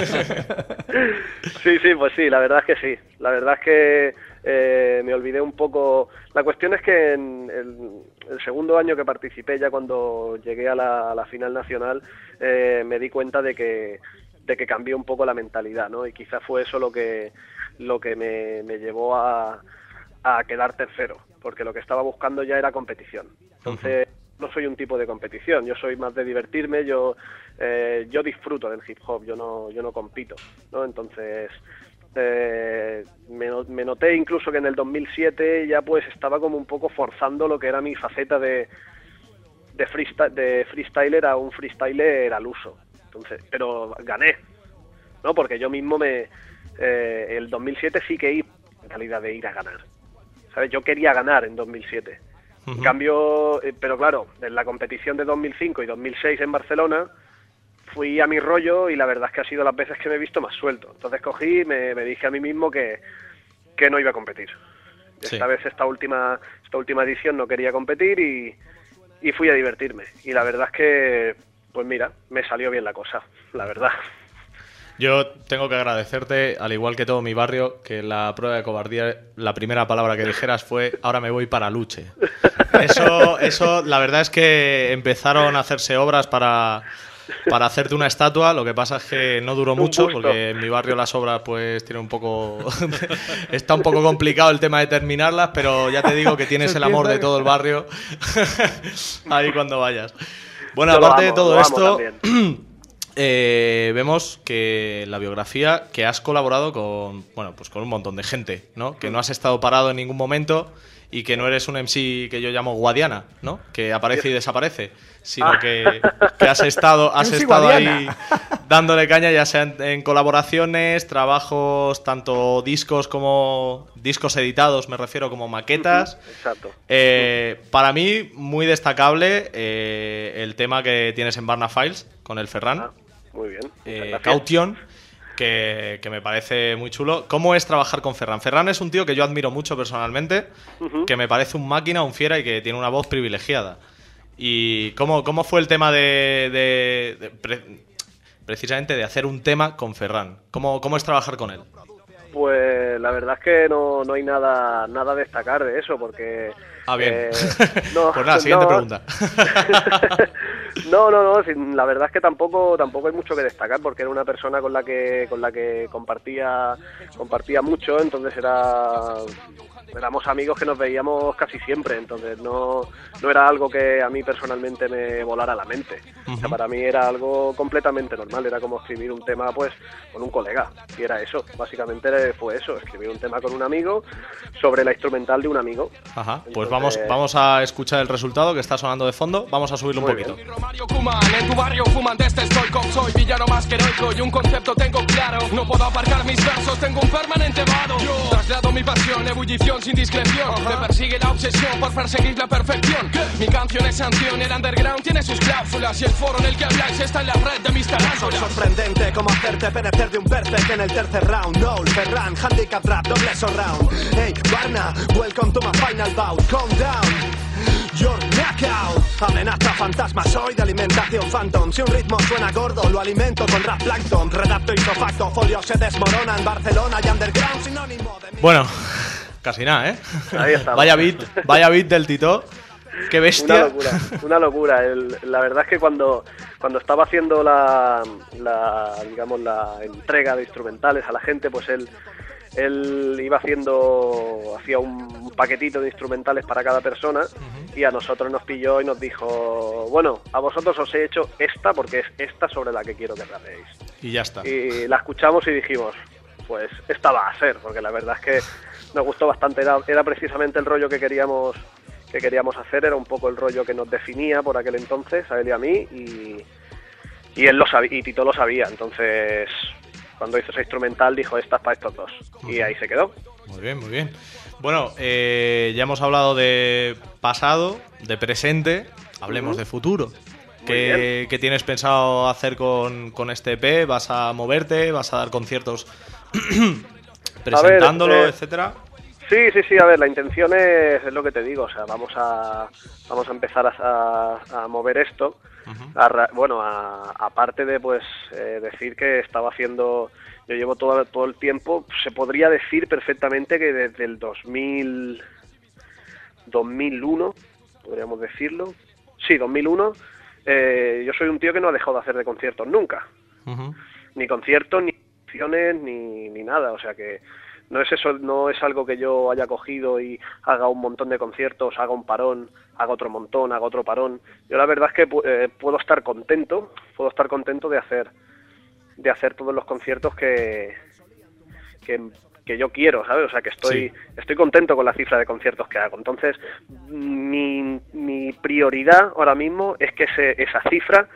[SPEAKER 10] Sí, sí, pues sí, la verdad es que sí. La verdad es que eh, me olvidé un poco. La cuestión es que en el, el segundo año que participé, ya cuando llegué a la, a la final nacional, eh, me di cuenta de que de que cambió un poco la mentalidad, ¿no? Y quizás fue eso lo que lo que me, me llevó a, a quedar tercero, porque lo que estaba buscando ya era competición. Entonces, no soy un tipo de competición, yo soy más de divertirme, yo eh, yo disfruto del hip hop, yo no yo no compito, ¿no? Entonces eh, me, no- me noté incluso que en el dos mil siete ya pues estaba como un poco forzando lo que era mi faceta de de, freestyle, de freestyler a un freestyler al uso. Entonces, pero gané, ¿no? Porque yo mismo me eh, el dos mil siete sí que iba en calidad de ir a ganar, ¿sabes? Yo quería ganar en dos mil siete. En cambio, eh, pero claro, en la competición de dos mil cinco y dos mil seis en Barcelona fui a mi rollo y la verdad es que ha sido las veces que me he visto más suelto. Entonces cogí y me, me dije a mí mismo que, que no iba a competir.
[SPEAKER 4] Sí.
[SPEAKER 10] Esta vez, esta última esta última edición no quería competir y, y fui a divertirme. Y la verdad es que, pues mira, me salió bien la cosa, la verdad.
[SPEAKER 4] Yo tengo que agradecerte, al igual que todo mi barrio, que en la prueba de cobardía la primera palabra que dijeras fue ahora me voy para Luche. Eso, eso la verdad es que empezaron a hacerse obras para, para hacerte una estatua. Lo que pasa es que no duró mucho, porque en mi barrio las obras pues tienen un poco... está un poco complicado el tema de terminarlas, pero ya te digo que tienes el amor de todo el barrio ahí cuando vayas. Bueno,
[SPEAKER 10] Yo
[SPEAKER 4] aparte
[SPEAKER 10] amo,
[SPEAKER 4] de todo esto... Eh, vemos que en la biografía que has colaborado con, bueno, pues con un montón de gente, ¿no? Que no has estado parado en ningún momento y que no eres un M C que yo llamo Guadiana, ¿no? Que aparece y desaparece, sino
[SPEAKER 10] Ah.
[SPEAKER 4] que, que has estado, has
[SPEAKER 1] M C
[SPEAKER 4] estado ahí
[SPEAKER 1] Guadiana.
[SPEAKER 4] dándole caña, ya sea en, en colaboraciones, trabajos, tanto discos como discos editados, me refiero, como maquetas.
[SPEAKER 10] Exacto.
[SPEAKER 4] Eh, para mí, muy destacable eh, el tema que tienes en Barna Files con el Ferran.
[SPEAKER 10] Ah, muy bien.
[SPEAKER 4] Eh,
[SPEAKER 10] Gracias.
[SPEAKER 4] Caution, que, que me parece muy chulo. ¿Cómo es trabajar con Ferran? Ferran es un tío que yo admiro mucho personalmente,
[SPEAKER 10] Ujú.
[SPEAKER 4] que me parece un máquina, un fiera y que tiene una voz privilegiada. ¿Y cómo, cómo fue el tema de, de- de pre- precisamente de hacer un tema con Ferran? ¿Cómo, cómo es trabajar con él?
[SPEAKER 10] Pues la verdad es que no, no hay nada nada a destacar de eso, porque...
[SPEAKER 4] Ah, bien.
[SPEAKER 10] eh, no,
[SPEAKER 4] Pues nada, siguiente
[SPEAKER 10] no.
[SPEAKER 4] pregunta.
[SPEAKER 10] No, no, no, sin- la verdad es que tampoco tampoco hay mucho que destacar, porque era una persona con la que con la que compartía compartía mucho, entonces era éramos amigos que nos veíamos casi siempre, entonces no no era algo que a mí personalmente me volara a la mente. O sea, para mí era algo completamente normal, era como escribir un tema pues con un colega, y era eso, básicamente fue eso, escribir un tema con un amigo sobre la instrumental de un amigo.
[SPEAKER 4] Ajá, pues
[SPEAKER 10] Entonces-
[SPEAKER 4] vamos, vamos a escuchar el resultado que está sonando de fondo. Vamos a subirlo un
[SPEAKER 10] Muy
[SPEAKER 4] poquito.
[SPEAKER 10] bien.
[SPEAKER 12] Mario Kuman, en tu barrio fuman desde Stoikov. Soy villano más que heroico y un concepto tengo claro. No puedo aparcar mis versos, tengo un permanente vado. Yo traslado mi pasión, ebullición sin discreción. Me persigue la obsesión por perseguir la perfección. Mi canción es sanción, el underground tiene sus cláusulas. Y el foro en el que habláis está en la red de mis
[SPEAKER 9] Soy
[SPEAKER 12] tarántulas.
[SPEAKER 9] sorprendente como hacerte perecer de un perfect en el tercer round. No, Ferran, handicap rap, doble surround. Hey, Barna, welcome to my final bout. Calm down. Your knockout. Amenaza fantasma, soy de alimentación phantom. Si un ritmo suena gordo, lo alimento con rap plankton. Redacto facto, folios se desmoronan. Barcelona y underground, sinónimo de...
[SPEAKER 4] Bueno, casi nada, ¿eh?
[SPEAKER 10] Ahí estamos.
[SPEAKER 4] Vaya beat, vaya beat del Tito. Qué
[SPEAKER 10] Una
[SPEAKER 4] bestia.
[SPEAKER 10] locura, una locura. El- la verdad es que cuando, cuando estaba haciendo la, la, digamos, la entrega de instrumentales a la gente, pues él, él iba haciendo, hacía un paquetito de instrumentales para cada persona, y a nosotros nos pilló y nos dijo, bueno, a vosotros os he hecho esta porque es esta sobre la que quiero que rapéis.
[SPEAKER 4] Y ya está.
[SPEAKER 10] Y la escuchamos y dijimos, pues esta va a ser, porque la verdad es que nos gustó bastante, era, era precisamente el rollo que queríamos que queríamos hacer, era un poco el rollo que nos definía por aquel entonces, a él y a mí, y, y él lo sabía, y Tito lo sabía, entonces cuando hizo ese instrumental dijo, esta es para estos dos, y ahí se quedó.
[SPEAKER 4] Muy bien, muy bien. Bueno, eh, ya hemos hablado de pasado, de presente, hablemos
[SPEAKER 10] Ujú.
[SPEAKER 4] de futuro.
[SPEAKER 10] Muy
[SPEAKER 4] ¿Qué, qué tienes pensado hacer con, con este E P? ¿Vas a moverte? ¿Vas a dar conciertos presentándolo,
[SPEAKER 10] eh,
[SPEAKER 4] etcétera?
[SPEAKER 10] Sí, sí, sí, a ver, la intención es, es lo que te digo, o sea, vamos a vamos a empezar a, a- a mover esto, a ra- bueno, a- aparte de pues eh, decir que estaba haciendo, yo llevo todo, todo el tiempo, se podría decir perfectamente que desde el dos mil, dos mil uno, podríamos decirlo, sí, dos mil uno, eh, yo soy un tío que no ha dejado de hacer de conciertos nunca, ni conciertos, ni canciones, ni, ni nada, o sea que no es eso, no es algo que yo haya cogido y haga un montón de conciertos, haga un parón, haga otro montón, haga otro parón. Yo la verdad es que pu- eh, puedo estar contento, puedo estar contento de hacer de hacer todos los conciertos que que, que yo quiero, ¿sabes? O sea que estoy
[SPEAKER 4] Sí.
[SPEAKER 10] estoy contento con la cifra de conciertos que hago. Entonces, mi, mi prioridad ahora mismo es que ese, esa cifra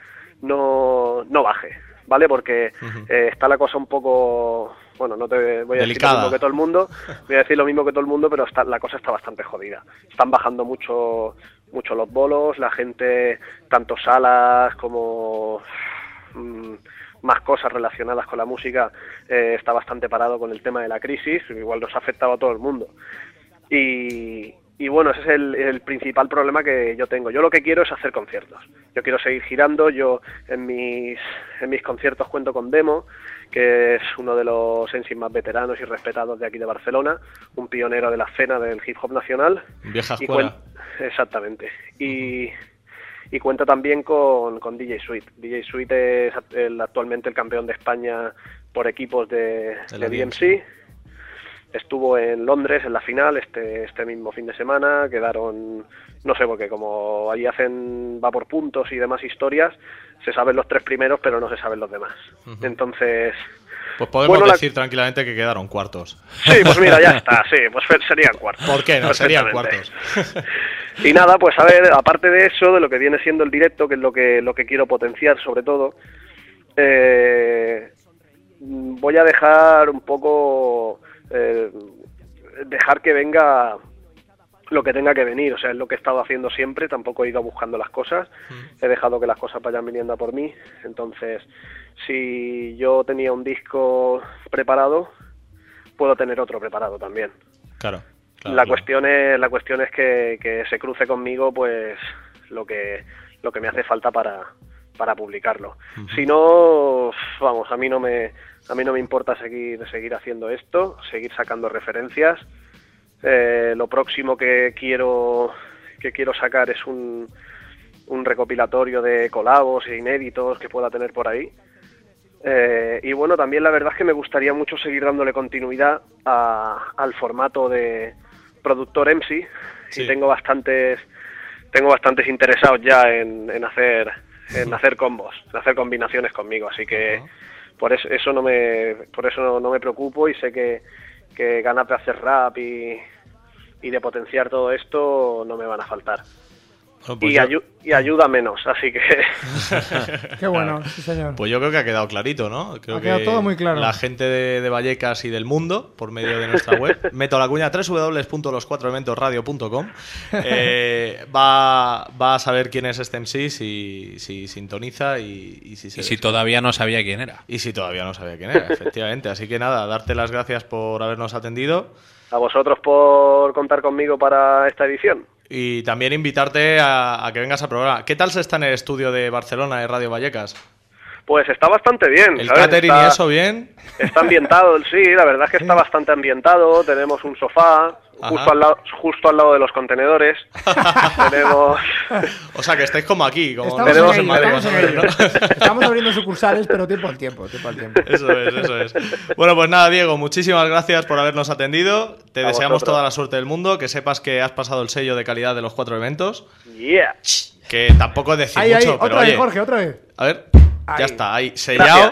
[SPEAKER 10] no, no baje, ¿vale? Porque eh, está la cosa un poco, bueno, no te voy a decir
[SPEAKER 4] Delicada.
[SPEAKER 10] lo mismo que todo el mundo, voy a decir lo mismo que todo el mundo, pero está, la cosa está bastante jodida. Están bajando mucho mucho los bolos, la gente, tanto salas como mm, más cosas relacionadas con la música, eh, está bastante parado con el tema de la crisis, igual nos ha afectado a todo el mundo. Y, y bueno, ese es el, el principal problema que yo tengo. Yo lo que quiero es hacer conciertos. Yo quiero seguir girando. Yo en mis, en mis conciertos cuento con Demo, que es uno de los M Cs más veteranos y respetados de aquí de Barcelona, un pionero de la escena del hip hop nacional.
[SPEAKER 4] Vieja
[SPEAKER 10] Y
[SPEAKER 4] escuela.
[SPEAKER 10] cuen- Exactamente. Y, y cuento también con, con D J Sweet. D J Sweet es el, actualmente el campeón de España por equipos de,
[SPEAKER 4] De la
[SPEAKER 10] de D M C. Estuvo en Londres en la final este este mismo fin de semana. Quedaron, no sé, porque como ahí hacen, va por puntos y demás historias, se saben los tres primeros, pero no se saben los demás.
[SPEAKER 4] Ujú.
[SPEAKER 10] Entonces,
[SPEAKER 4] Pues podemos
[SPEAKER 10] bueno, la-
[SPEAKER 4] decir tranquilamente que quedaron cuartos.
[SPEAKER 10] sí, pues mira, ya está, sí, pues fe- serían cuartos.
[SPEAKER 4] ¿Por qué no? Serían
[SPEAKER 10] Perfectamente.
[SPEAKER 4] cuartos.
[SPEAKER 10] Y nada, pues a ver, aparte de eso, de lo que viene siendo el directo, que es lo que lo que quiero potenciar sobre todo, eh, voy a dejar un poco, eh, dejar que venga lo que tenga que venir, o sea, es lo que he estado haciendo siempre, tampoco he ido buscando las cosas, he dejado que las cosas vayan viniendo a por mí. Entonces, si yo tenía un disco preparado, puedo tener otro preparado también.
[SPEAKER 4] Claro. claro,
[SPEAKER 10] la
[SPEAKER 4] claro.
[SPEAKER 10] cuestión es la cuestión es que, que se cruce conmigo pues lo que lo que me hace falta para para publicarlo.
[SPEAKER 4] Ujú.
[SPEAKER 10] Si no, vamos, a mí no me a mí no me importa seguir seguir haciendo esto, seguir sacando referencias. Eh, lo próximo que quiero que quiero sacar es un un recopilatorio de colabos e inéditos que pueda tener por ahí. Eh, y bueno, también la verdad es que me gustaría mucho seguir dándole continuidad a, al formato de productor M C.
[SPEAKER 4] Sí.
[SPEAKER 10] Y tengo bastantes tengo bastantes interesados ya en, en hacer en hacer combos, en hacer combinaciones conmigo, así que por eso, eso no me por eso no, no me preocupo, y sé que, que ganas de hacer rap y, y de potenciar todo esto no me van a faltar.
[SPEAKER 4] Bueno, pues
[SPEAKER 10] y,
[SPEAKER 4] yo-
[SPEAKER 10] ayu- y ayuda menos, así que
[SPEAKER 1] Qué bueno, sí señor.
[SPEAKER 4] Pues yo creo que ha quedado clarito, ¿no? Creo
[SPEAKER 1] Ha quedado
[SPEAKER 4] que
[SPEAKER 1] todo muy claro.
[SPEAKER 4] La gente de, de Vallecas y del mundo, por medio de nuestra web, meto la cuña doble u doble u doble u punto los cuatro elementos radio punto com, eh, va, va a saber quién es este M C si, si sintoniza y, y si se
[SPEAKER 13] Y si todavía no sabía quién era.
[SPEAKER 4] Y si todavía no sabía quién era, efectivamente. Así que nada, darte las gracias por habernos atendido
[SPEAKER 10] a vosotros por contar conmigo para esta edición.
[SPEAKER 4] y también invitarte a, a que vengas al programa. ¿Qué tal se está en el estudio de Barcelona de Radio Vallecas?
[SPEAKER 10] Pues está bastante bien.
[SPEAKER 4] ¿El
[SPEAKER 10] ¿sabes?
[SPEAKER 4] catering
[SPEAKER 10] Está-
[SPEAKER 4] y eso bien?
[SPEAKER 10] Está ambientado, sí, la verdad es que está bastante ambientado. Tenemos un sofá justo
[SPEAKER 4] Ajá.
[SPEAKER 10] al lado, justo al lado de los contenedores. Tenemos.
[SPEAKER 4] O sea, que estáis como aquí, como
[SPEAKER 1] Estamos
[SPEAKER 4] nosotros
[SPEAKER 1] en
[SPEAKER 4] en
[SPEAKER 1] ello,
[SPEAKER 4] Madrid,
[SPEAKER 1] estamos
[SPEAKER 4] más o
[SPEAKER 1] en
[SPEAKER 4] menos,
[SPEAKER 1] ello.
[SPEAKER 4] ¿no?
[SPEAKER 1] Estamos abriendo sucursales, pero tiempo al tiempo, tiempo al tiempo.
[SPEAKER 4] Eso es, eso es. Bueno, pues nada, Diego, muchísimas gracias por habernos atendido. Te
[SPEAKER 10] A
[SPEAKER 4] deseamos
[SPEAKER 10] vosotros.
[SPEAKER 4] toda la suerte del mundo. Que sepas que has pasado el sello de calidad de los cuatro eventos.
[SPEAKER 10] Yeah.
[SPEAKER 4] Que tampoco es decir
[SPEAKER 1] Ahí, ahí,
[SPEAKER 4] mucho, pero
[SPEAKER 1] otra vez,
[SPEAKER 4] oye,
[SPEAKER 1] Jorge, otra vez.
[SPEAKER 4] a ver,
[SPEAKER 1] Ahí.
[SPEAKER 4] ya está, ahí, sellado.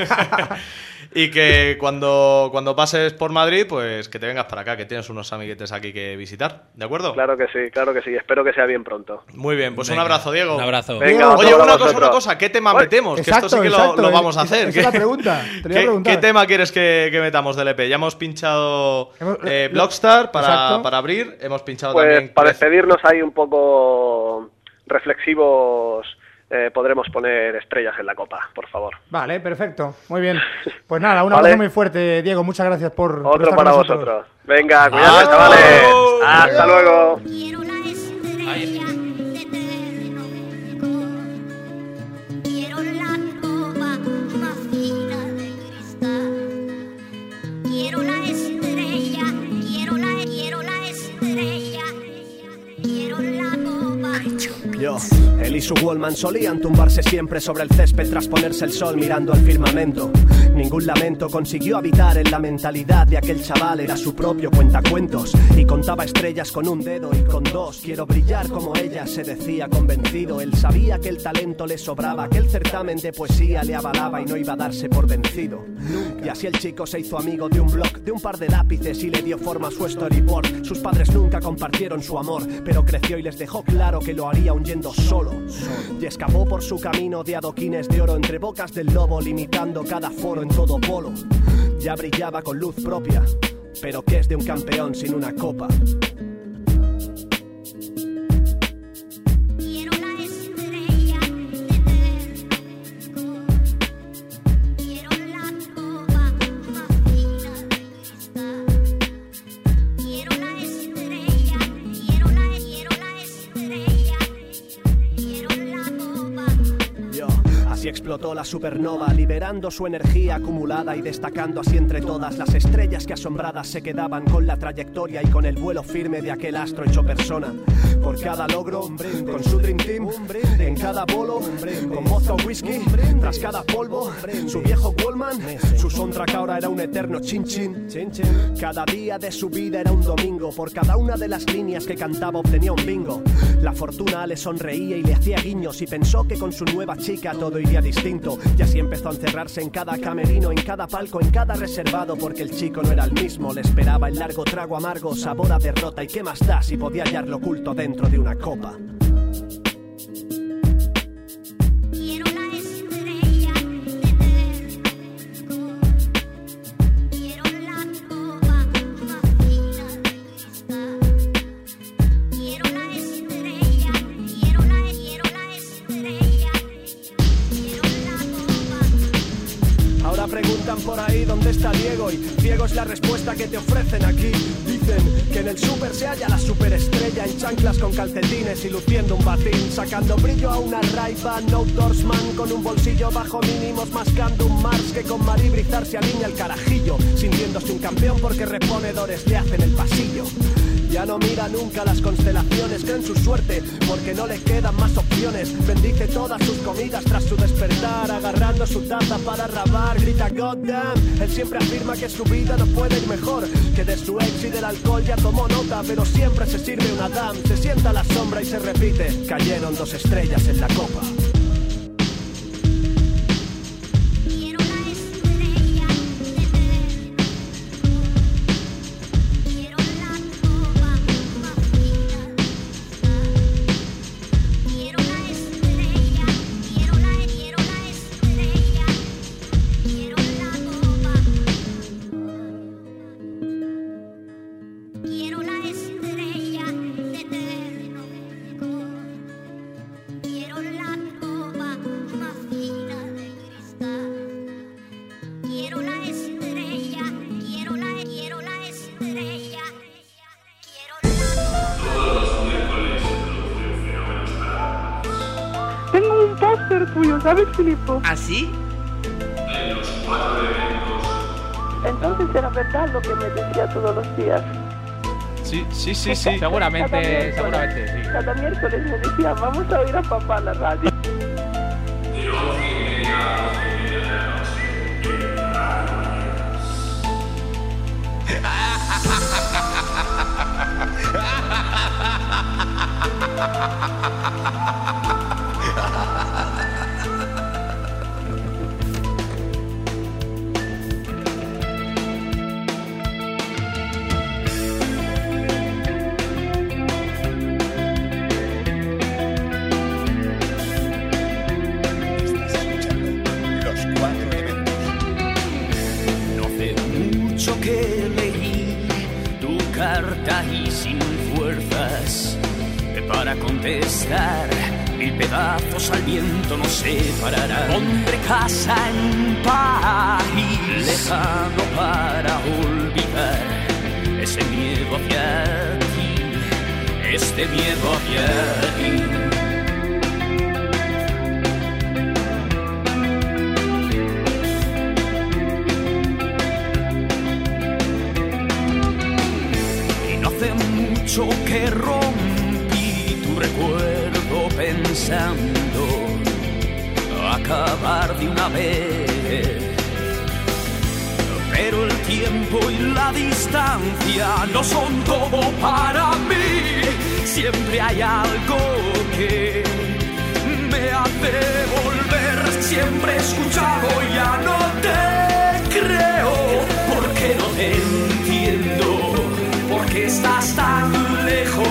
[SPEAKER 4] Y que cuando, cuando pases por Madrid, pues que te vengas para acá, que tienes unos amiguetes aquí que visitar, ¿de acuerdo?
[SPEAKER 10] Claro que sí, claro que sí. Espero que sea bien pronto.
[SPEAKER 4] Muy bien, pues un
[SPEAKER 13] Venga,
[SPEAKER 4] abrazo, Diego.
[SPEAKER 13] un abrazo.
[SPEAKER 10] Venga,
[SPEAKER 1] Diego,
[SPEAKER 10] otro
[SPEAKER 4] Oye,
[SPEAKER 10] para
[SPEAKER 4] una cosa,
[SPEAKER 10] vosotros.
[SPEAKER 4] una cosa, ¿qué tema
[SPEAKER 10] Oye,
[SPEAKER 4] metemos? Que
[SPEAKER 1] exacto,
[SPEAKER 4] esto sí que lo,
[SPEAKER 1] exacto,
[SPEAKER 4] lo
[SPEAKER 1] eh,
[SPEAKER 4] vamos a
[SPEAKER 1] esa-
[SPEAKER 4] hacer.
[SPEAKER 1] esa es la pregunta, te lo iba a
[SPEAKER 4] ¿Qué,
[SPEAKER 1] preguntar.
[SPEAKER 4] qué tema quieres que, que metamos del E P? Ya hemos pinchado
[SPEAKER 1] Hemos-
[SPEAKER 4] eh,
[SPEAKER 1] lo-
[SPEAKER 4] Blockstar para,
[SPEAKER 1] exacto.
[SPEAKER 4] para abrir, hemos pinchado
[SPEAKER 10] Pues
[SPEAKER 4] también...
[SPEAKER 10] para
[SPEAKER 4] Crece-
[SPEAKER 10] despedirnos ahí un poco reflexivos, eh, podremos poner estrellas en la copa, por favor.
[SPEAKER 1] Vale, perfecto. Muy bien. Pues nada, un
[SPEAKER 10] Vale.
[SPEAKER 1] abrazo muy fuerte, Diego. Muchas gracias por, por
[SPEAKER 10] Otro
[SPEAKER 1] estar
[SPEAKER 10] para
[SPEAKER 1] con nosotros.
[SPEAKER 10] vosotros. Venga, cuidado,
[SPEAKER 4] Adiós.
[SPEAKER 10] chavales. Hasta luego.
[SPEAKER 8] Quiero la estrella de eterno fulgor. Quiero la copa más fina de cristal. Quiero la estrella, quiero la, quiero la estrella. Quiero la copa.
[SPEAKER 11] Yo, él y su Wallman solían tumbarse siempre sobre el césped tras ponerse el sol mirando al firmamento. Ningún lamento consiguió habitar en la mentalidad de aquel chaval, era su propio cuentacuentos y contaba estrellas con un dedo y con dos. Quiero brillar como ella, se decía convencido. Él sabía que el talento le sobraba, que el certamen de poesía le avalaba y no iba a darse por vencido. Y así el chico se hizo amigo de un blog, de un par de lápices y le dio forma a su storyboard. Sus padres nunca compartieron su amor, pero creció y les dejó claro que lo haría aún yendo solo. Y escapó por su camino de adoquines de oro entre bocas del lobo, limitando cada foro en todo polo. Ya brillaba con luz propia, pero ¿qué es de un campeón sin una copa?
[SPEAKER 8] Quiero la estrella de eterno fulgor. Quiero la copa más fina de cristal. Quiero la estrella, quiero
[SPEAKER 11] Si explotó la supernova, liberando su energía acumulada y destacando así entre todas las estrellas que asombradas se quedaban con la trayectoria y con el vuelo firme de aquel astro hecho persona. Por cada logro, con su Dream Team, en cada bolo, con mozo whisky, tras cada polvo, su viejo Wallman, su soundtrack ahora era un eterno chin chin. Cada día de su vida era un domingo, por cada una de las líneas que cantaba obtenía un bingo. La fortuna le sonreía y le hacía guiños y pensó que con su nueva chica todo iría distinto. Y así empezó a encerrarse en cada camerino, en cada palco, en cada reservado, porque el chico no era el mismo. Le esperaba el largo trago amargo, sabor a derrota, y qué más da si podía hallarlo oculto dentro de una copa.
[SPEAKER 8] Quiero la estrella de Tesco. Quiero la copa más fina de cristal. Quiero la estrella, quiero la, quiero la estrella. Quiero la copa.
[SPEAKER 11] Ahora preguntan por ahí dónde está Diego, y Diego es la respuesta que te ofrecen aquí. Dicen que en el súper se halla la superestrella, en chanclas con calcetines y luciendo un batín, sacando brillo a una Ray-Ban Outdoorsman, con un bolsillo bajo mínimos, mascando un Mars que con Marí Brizar se alinea el carajillo, sintiéndose un campeón porque reponedores le hacen el pasillo. Ya no mira nunca las constelaciones, cree en su suerte porque no le quedan más opciones. Bendice todas sus comidas tras su despertar, agarrando su taza para rabar, grita God damn. Él siempre afirma que su vida no puede ir mejor, que de su ex y del alcohol ya tomó nota, pero siempre se sirve una dam. Se sienta a la sombra y se repite, cayeron dos estrellas en la copa.
[SPEAKER 8] Quiero la estrella de Tesco. Quiero la copa más fina de cristal. Quiero la estrella, quiero la, quiero la estrella. Quiero la copa. Quiero la estrella de Tesco. Quiero la copa más fina de cristal. Quiero la estrella, quiero la, quiero la estrella.
[SPEAKER 14] Tengo un póster tuyo, ¿sabes, Filipo?
[SPEAKER 15] ¿Ah, sí?
[SPEAKER 14] Entonces era verdad lo que me decía todos los días.
[SPEAKER 16] Sí, sí, sí, sí.
[SPEAKER 14] Cada
[SPEAKER 16] Seguramente,
[SPEAKER 14] miércoles-
[SPEAKER 16] seguramente, sí.
[SPEAKER 14] Cada miércoles me decía, vamos a oír a papá en la radio.
[SPEAKER 17] Los cuatro elementos.
[SPEAKER 18] No hace mucho que leí tu carta y sin fuerzas para contestar, mil pedazos al viento nos separarán. Pondré casa en país lejano para olvidar ese miedo hacia ti, este miedo hacia ti. Mucho que rompí tu recuerdo pensando acabar de una vez, pero el tiempo y la distancia no son todo para mí. Siempre hay algo que me hace volver. Siempre he escuchado, ya no te creo, porque no te entiendo. Porque estás tan lejos.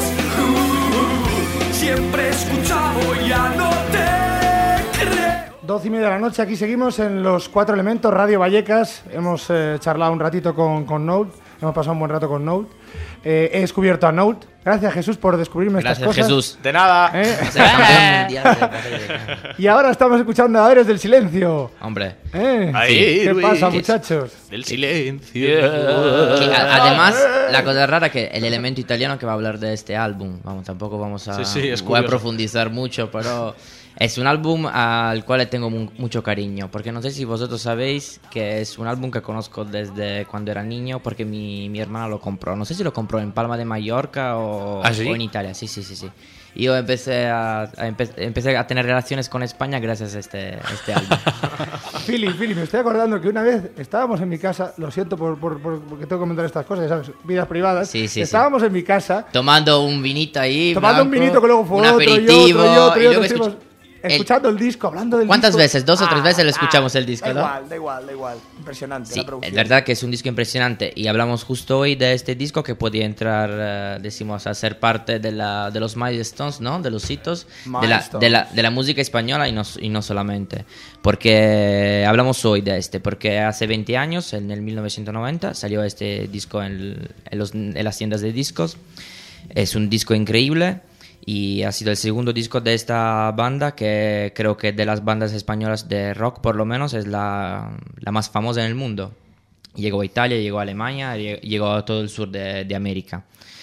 [SPEAKER 18] Uh, siempre he escuchado, ya no te creo.
[SPEAKER 1] Doce y media de la noche, aquí seguimos en Los Cuatro Elementos, Radio Vallecas. Hemos eh, charlado un ratito con, con Noult, hemos pasado un buen rato con Noult. Eh, he descubierto a Noult. Gracias, Jesús, por descubrirme
[SPEAKER 3] Gracias,
[SPEAKER 1] estas cosas.
[SPEAKER 3] Jesús.
[SPEAKER 4] De nada.
[SPEAKER 1] ¿Eh?
[SPEAKER 3] Es el campeón mundial de batalla de can.
[SPEAKER 1] Y ahora estamos escuchando a Héroes del Silencio.
[SPEAKER 3] Hombre.
[SPEAKER 1] ¿Eh?
[SPEAKER 3] Ahí,
[SPEAKER 1] ¿Qué
[SPEAKER 3] Luis.
[SPEAKER 1] pasa, muchachos?
[SPEAKER 4] Del silencio.
[SPEAKER 3] Que a- además, la cosa rara es que el elemento italiano que va a hablar de este álbum, vamos, tampoco vamos a,
[SPEAKER 4] Sí, sí, es
[SPEAKER 3] voy a
[SPEAKER 4] curioso.
[SPEAKER 3] profundizar mucho, pero Es un álbum al cual le tengo mu- mucho cariño, porque no sé si vosotros sabéis que es un álbum que conozco desde cuando era niño, porque mi, mi hermana lo compró. No sé si lo compró en Palma de Mallorca o,
[SPEAKER 13] ¿Ah, sí?
[SPEAKER 3] o en Italia. Sí, sí, sí, sí. Y yo empecé a, a empe- empecé a tener relaciones con España gracias a este, a este álbum.
[SPEAKER 1] Philly, Philly, me estoy acordando que una vez estábamos en mi casa, lo siento por, por, por- porque tengo que comentar estas cosas, ¿sabes? Vidas privadas.
[SPEAKER 3] Sí, sí,
[SPEAKER 1] estábamos en mi casa,
[SPEAKER 3] Tomando un vinito ahí.
[SPEAKER 1] tomando un
[SPEAKER 3] blanco,
[SPEAKER 1] vinito que luego fue
[SPEAKER 3] un
[SPEAKER 1] otro y
[SPEAKER 3] aperitivo,
[SPEAKER 1] otro y otro y
[SPEAKER 3] y
[SPEAKER 1] otro.
[SPEAKER 3] luego
[SPEAKER 1] estuvimos
[SPEAKER 3] escuch-
[SPEAKER 1] escuchando el... disco, hablando del
[SPEAKER 3] ¿Cuántas
[SPEAKER 1] disco.
[SPEAKER 3] veces? Dos o tres
[SPEAKER 1] Ah,
[SPEAKER 3] veces lo
[SPEAKER 1] ah,
[SPEAKER 3] escuchamos el disco,
[SPEAKER 1] da
[SPEAKER 3] ¿no?
[SPEAKER 1] igual, da igual, da igual. Impresionante
[SPEAKER 3] Sí,
[SPEAKER 1] la producción.
[SPEAKER 3] es verdad que es un disco impresionante y hablamos justo hoy de este disco que podía entrar, eh, decimos, a ser parte de, la, de los milestones, ¿no? De los hitos de la,
[SPEAKER 1] Milestones.
[SPEAKER 3] de, la, de la música española y no, y no solamente. Porque hablamos hoy de este, porque hace veinte años, en el mil novecientos noventa, salió este disco en, en, los, en las tiendas de discos. Es un disco increíble. Y ha sido el segundo disco de esta banda, que creo que de las bandas españolas de rock, por lo menos, es la, la más famosa en el mundo. Llegó a Italia, llegó a Alemania, lle- llegó a todo el sur de, de América.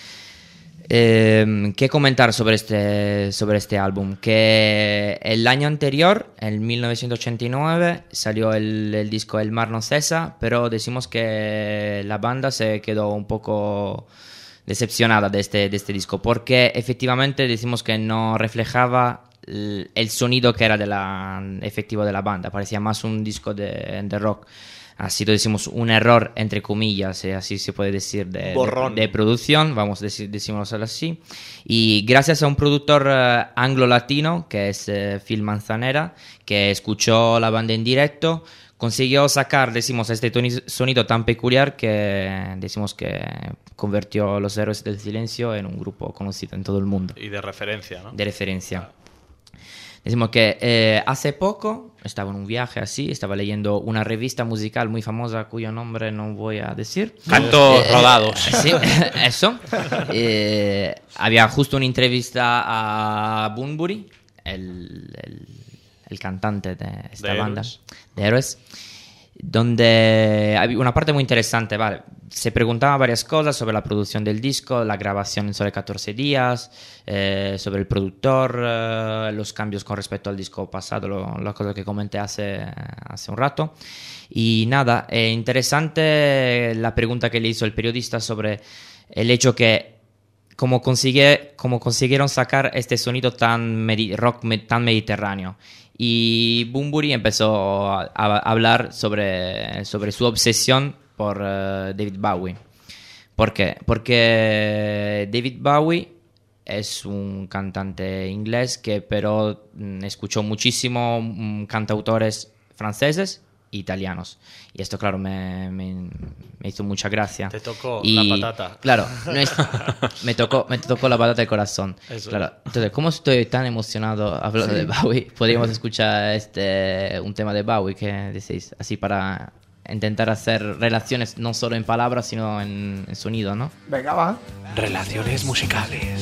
[SPEAKER 3] Eh, ¿Qué comentar sobre este, sobre este álbum? Que el año anterior, en mil novecientos ochenta y nueve, salió el, el disco El Mar No Cesa, pero decimos que la banda se quedó un poco decepcionada de este, de este disco, porque efectivamente decimos que no reflejaba el, el sonido que era de la, efectivo de la banda, parecía más un disco de, de rock. Ha sido, decimos, un error, entre comillas, eh, así se puede decir, de,
[SPEAKER 4] Borrón.
[SPEAKER 3] de, de producción, vamos a decir, decímoslo así. Y gracias a un productor eh, anglo-latino, que es eh, Phil Manzanera, que escuchó la banda en directo, consiguió sacar, decimos, este toni- sonido tan peculiar que decimos que convirtió a Los Héroes del Silencio en un grupo conocido en todo el mundo,
[SPEAKER 4] Y de referencia, ¿no?
[SPEAKER 3] de referencia. Decimos que eh, hace poco estaba en un viaje así, estaba leyendo una revista musical muy famosa cuyo nombre no voy a decir.
[SPEAKER 13] Cantos
[SPEAKER 3] Eh,
[SPEAKER 13] rodados.
[SPEAKER 3] Sí, eso. Eh, había justo una entrevista a Bunbury, el, el, el cantante de esta
[SPEAKER 4] De
[SPEAKER 3] banda,
[SPEAKER 4] Héroes.
[SPEAKER 3] de Héroes, donde había una parte muy interesante, ¿vale? Se preguntaba varias cosas sobre la producción del disco, la grabación en solo catorce días, eh, sobre el productor, eh, los cambios con respecto al disco pasado, lo, la cosa que comenté hace, hace un rato. Y nada, es interesante la pregunta que le hizo el periodista sobre el hecho que cómo, consigue, cómo consiguieron sacar este sonido tan medi- rock me- tan mediterráneo. Y Bunbury empezó a, a hablar sobre, sobre su obsesión por eh, David Bowie. ¿Por qué? Porque David Bowie es un cantante inglés que pero mm, escuchó muchísimo mm, cantautores franceses e italianos. Y esto, claro, me, me, me hizo mucha gracia.
[SPEAKER 4] Te tocó
[SPEAKER 3] Y,
[SPEAKER 4] la patata.
[SPEAKER 3] Claro, no es- me, tocó, me tocó la patata del corazón.
[SPEAKER 4] Eso
[SPEAKER 3] Claro. Entonces, ¿cómo estoy tan emocionado hablando
[SPEAKER 1] Sí.
[SPEAKER 3] de Bowie? Podríamos escuchar este, un tema de Bowie, ¿qué decís? Así para intentar hacer relaciones no solo en palabras, sino en, en sonido, ¿no?
[SPEAKER 1] Venga, va.
[SPEAKER 13] Relaciones musicales.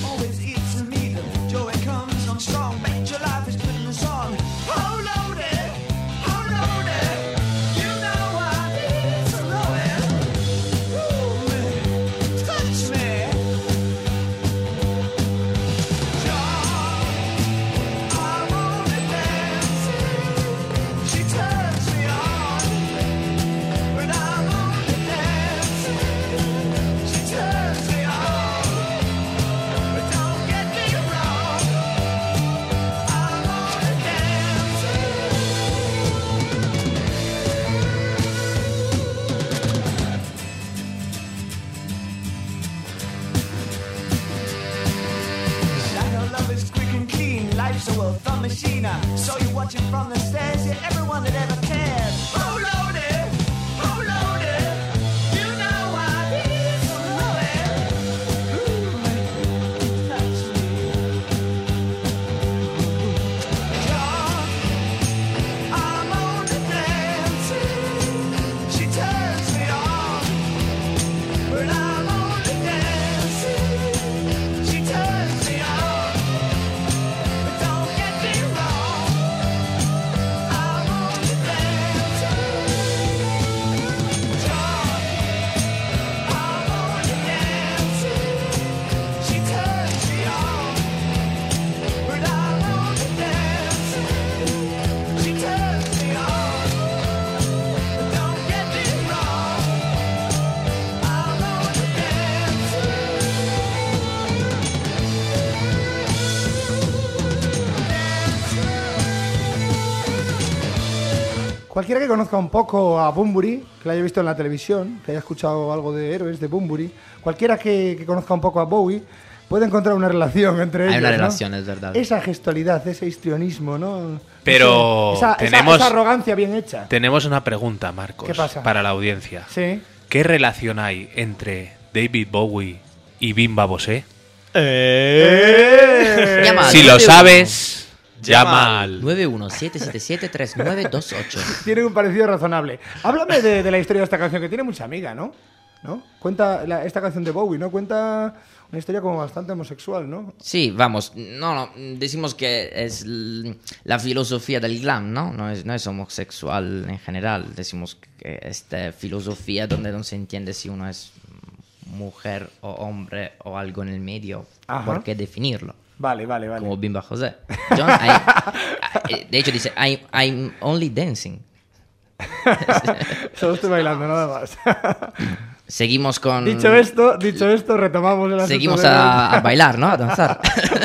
[SPEAKER 15] I know love is quick and clean, life's a well thumb machine. So you're watching from the stairs, you're everyone that ever cared. Oh lordy, oh lordy, you know I need some loving. Ooh, touch me. John, I'm on the dancing. She turns me on, but I'm on the dancing. She turns me on. But don't get me wrong, I'm on the dancing.
[SPEAKER 1] Cualquiera que conozca un poco a Bunbury, que la haya visto en la televisión, que haya escuchado algo de Héroes de Bunbury, cualquiera que, que conozca un poco a Bowie, puede encontrar una relación entre ellos.
[SPEAKER 3] Hay una
[SPEAKER 1] ¿no?
[SPEAKER 3] relación, es verdad.
[SPEAKER 1] Esa gestualidad, ese histrionismo, ¿no?
[SPEAKER 2] Pero
[SPEAKER 1] esa,
[SPEAKER 2] tenemos,
[SPEAKER 1] esa, esa arrogancia bien hecha.
[SPEAKER 2] Tenemos una pregunta, Marcos,
[SPEAKER 1] ¿Qué pasa?
[SPEAKER 2] para la audiencia.
[SPEAKER 1] Sí.
[SPEAKER 2] ¿Qué relación hay entre David Bowie y Bimba Bosé?
[SPEAKER 1] Eh.
[SPEAKER 3] Llama
[SPEAKER 2] Si
[SPEAKER 3] al
[SPEAKER 2] lo
[SPEAKER 3] nueve uno.
[SPEAKER 2] sabes, llama al
[SPEAKER 3] nueve uno siete siete siete tres nueve dos ocho.
[SPEAKER 1] Tiene un parecido razonable. Háblame de, de la historia de esta canción, que tiene mucha amiga, ¿no? ¿No? Cuenta la- esta canción de Bowie, ¿no? Cuenta una historia como bastante homosexual, ¿no?
[SPEAKER 3] Sí, vamos, no, no, decimos que es l- la filosofía del glam, ¿no? No es, no es homosexual en general, decimos que esta filosofía donde no se entiende si uno es mujer o hombre o algo en el medio,
[SPEAKER 1] Ajá.
[SPEAKER 3] ¿por qué definirlo?
[SPEAKER 1] Vale, vale, vale.
[SPEAKER 3] Como Bimba José. John, I- I- de hecho dice, I, I'm only dancing.
[SPEAKER 1] Solo estoy bailando, nada más.
[SPEAKER 3] Seguimos con...
[SPEAKER 1] Dicho esto, dicho esto, retomamos el asunto
[SPEAKER 3] Seguimos
[SPEAKER 1] de-
[SPEAKER 3] a, a bailar, ¿no? A danzar.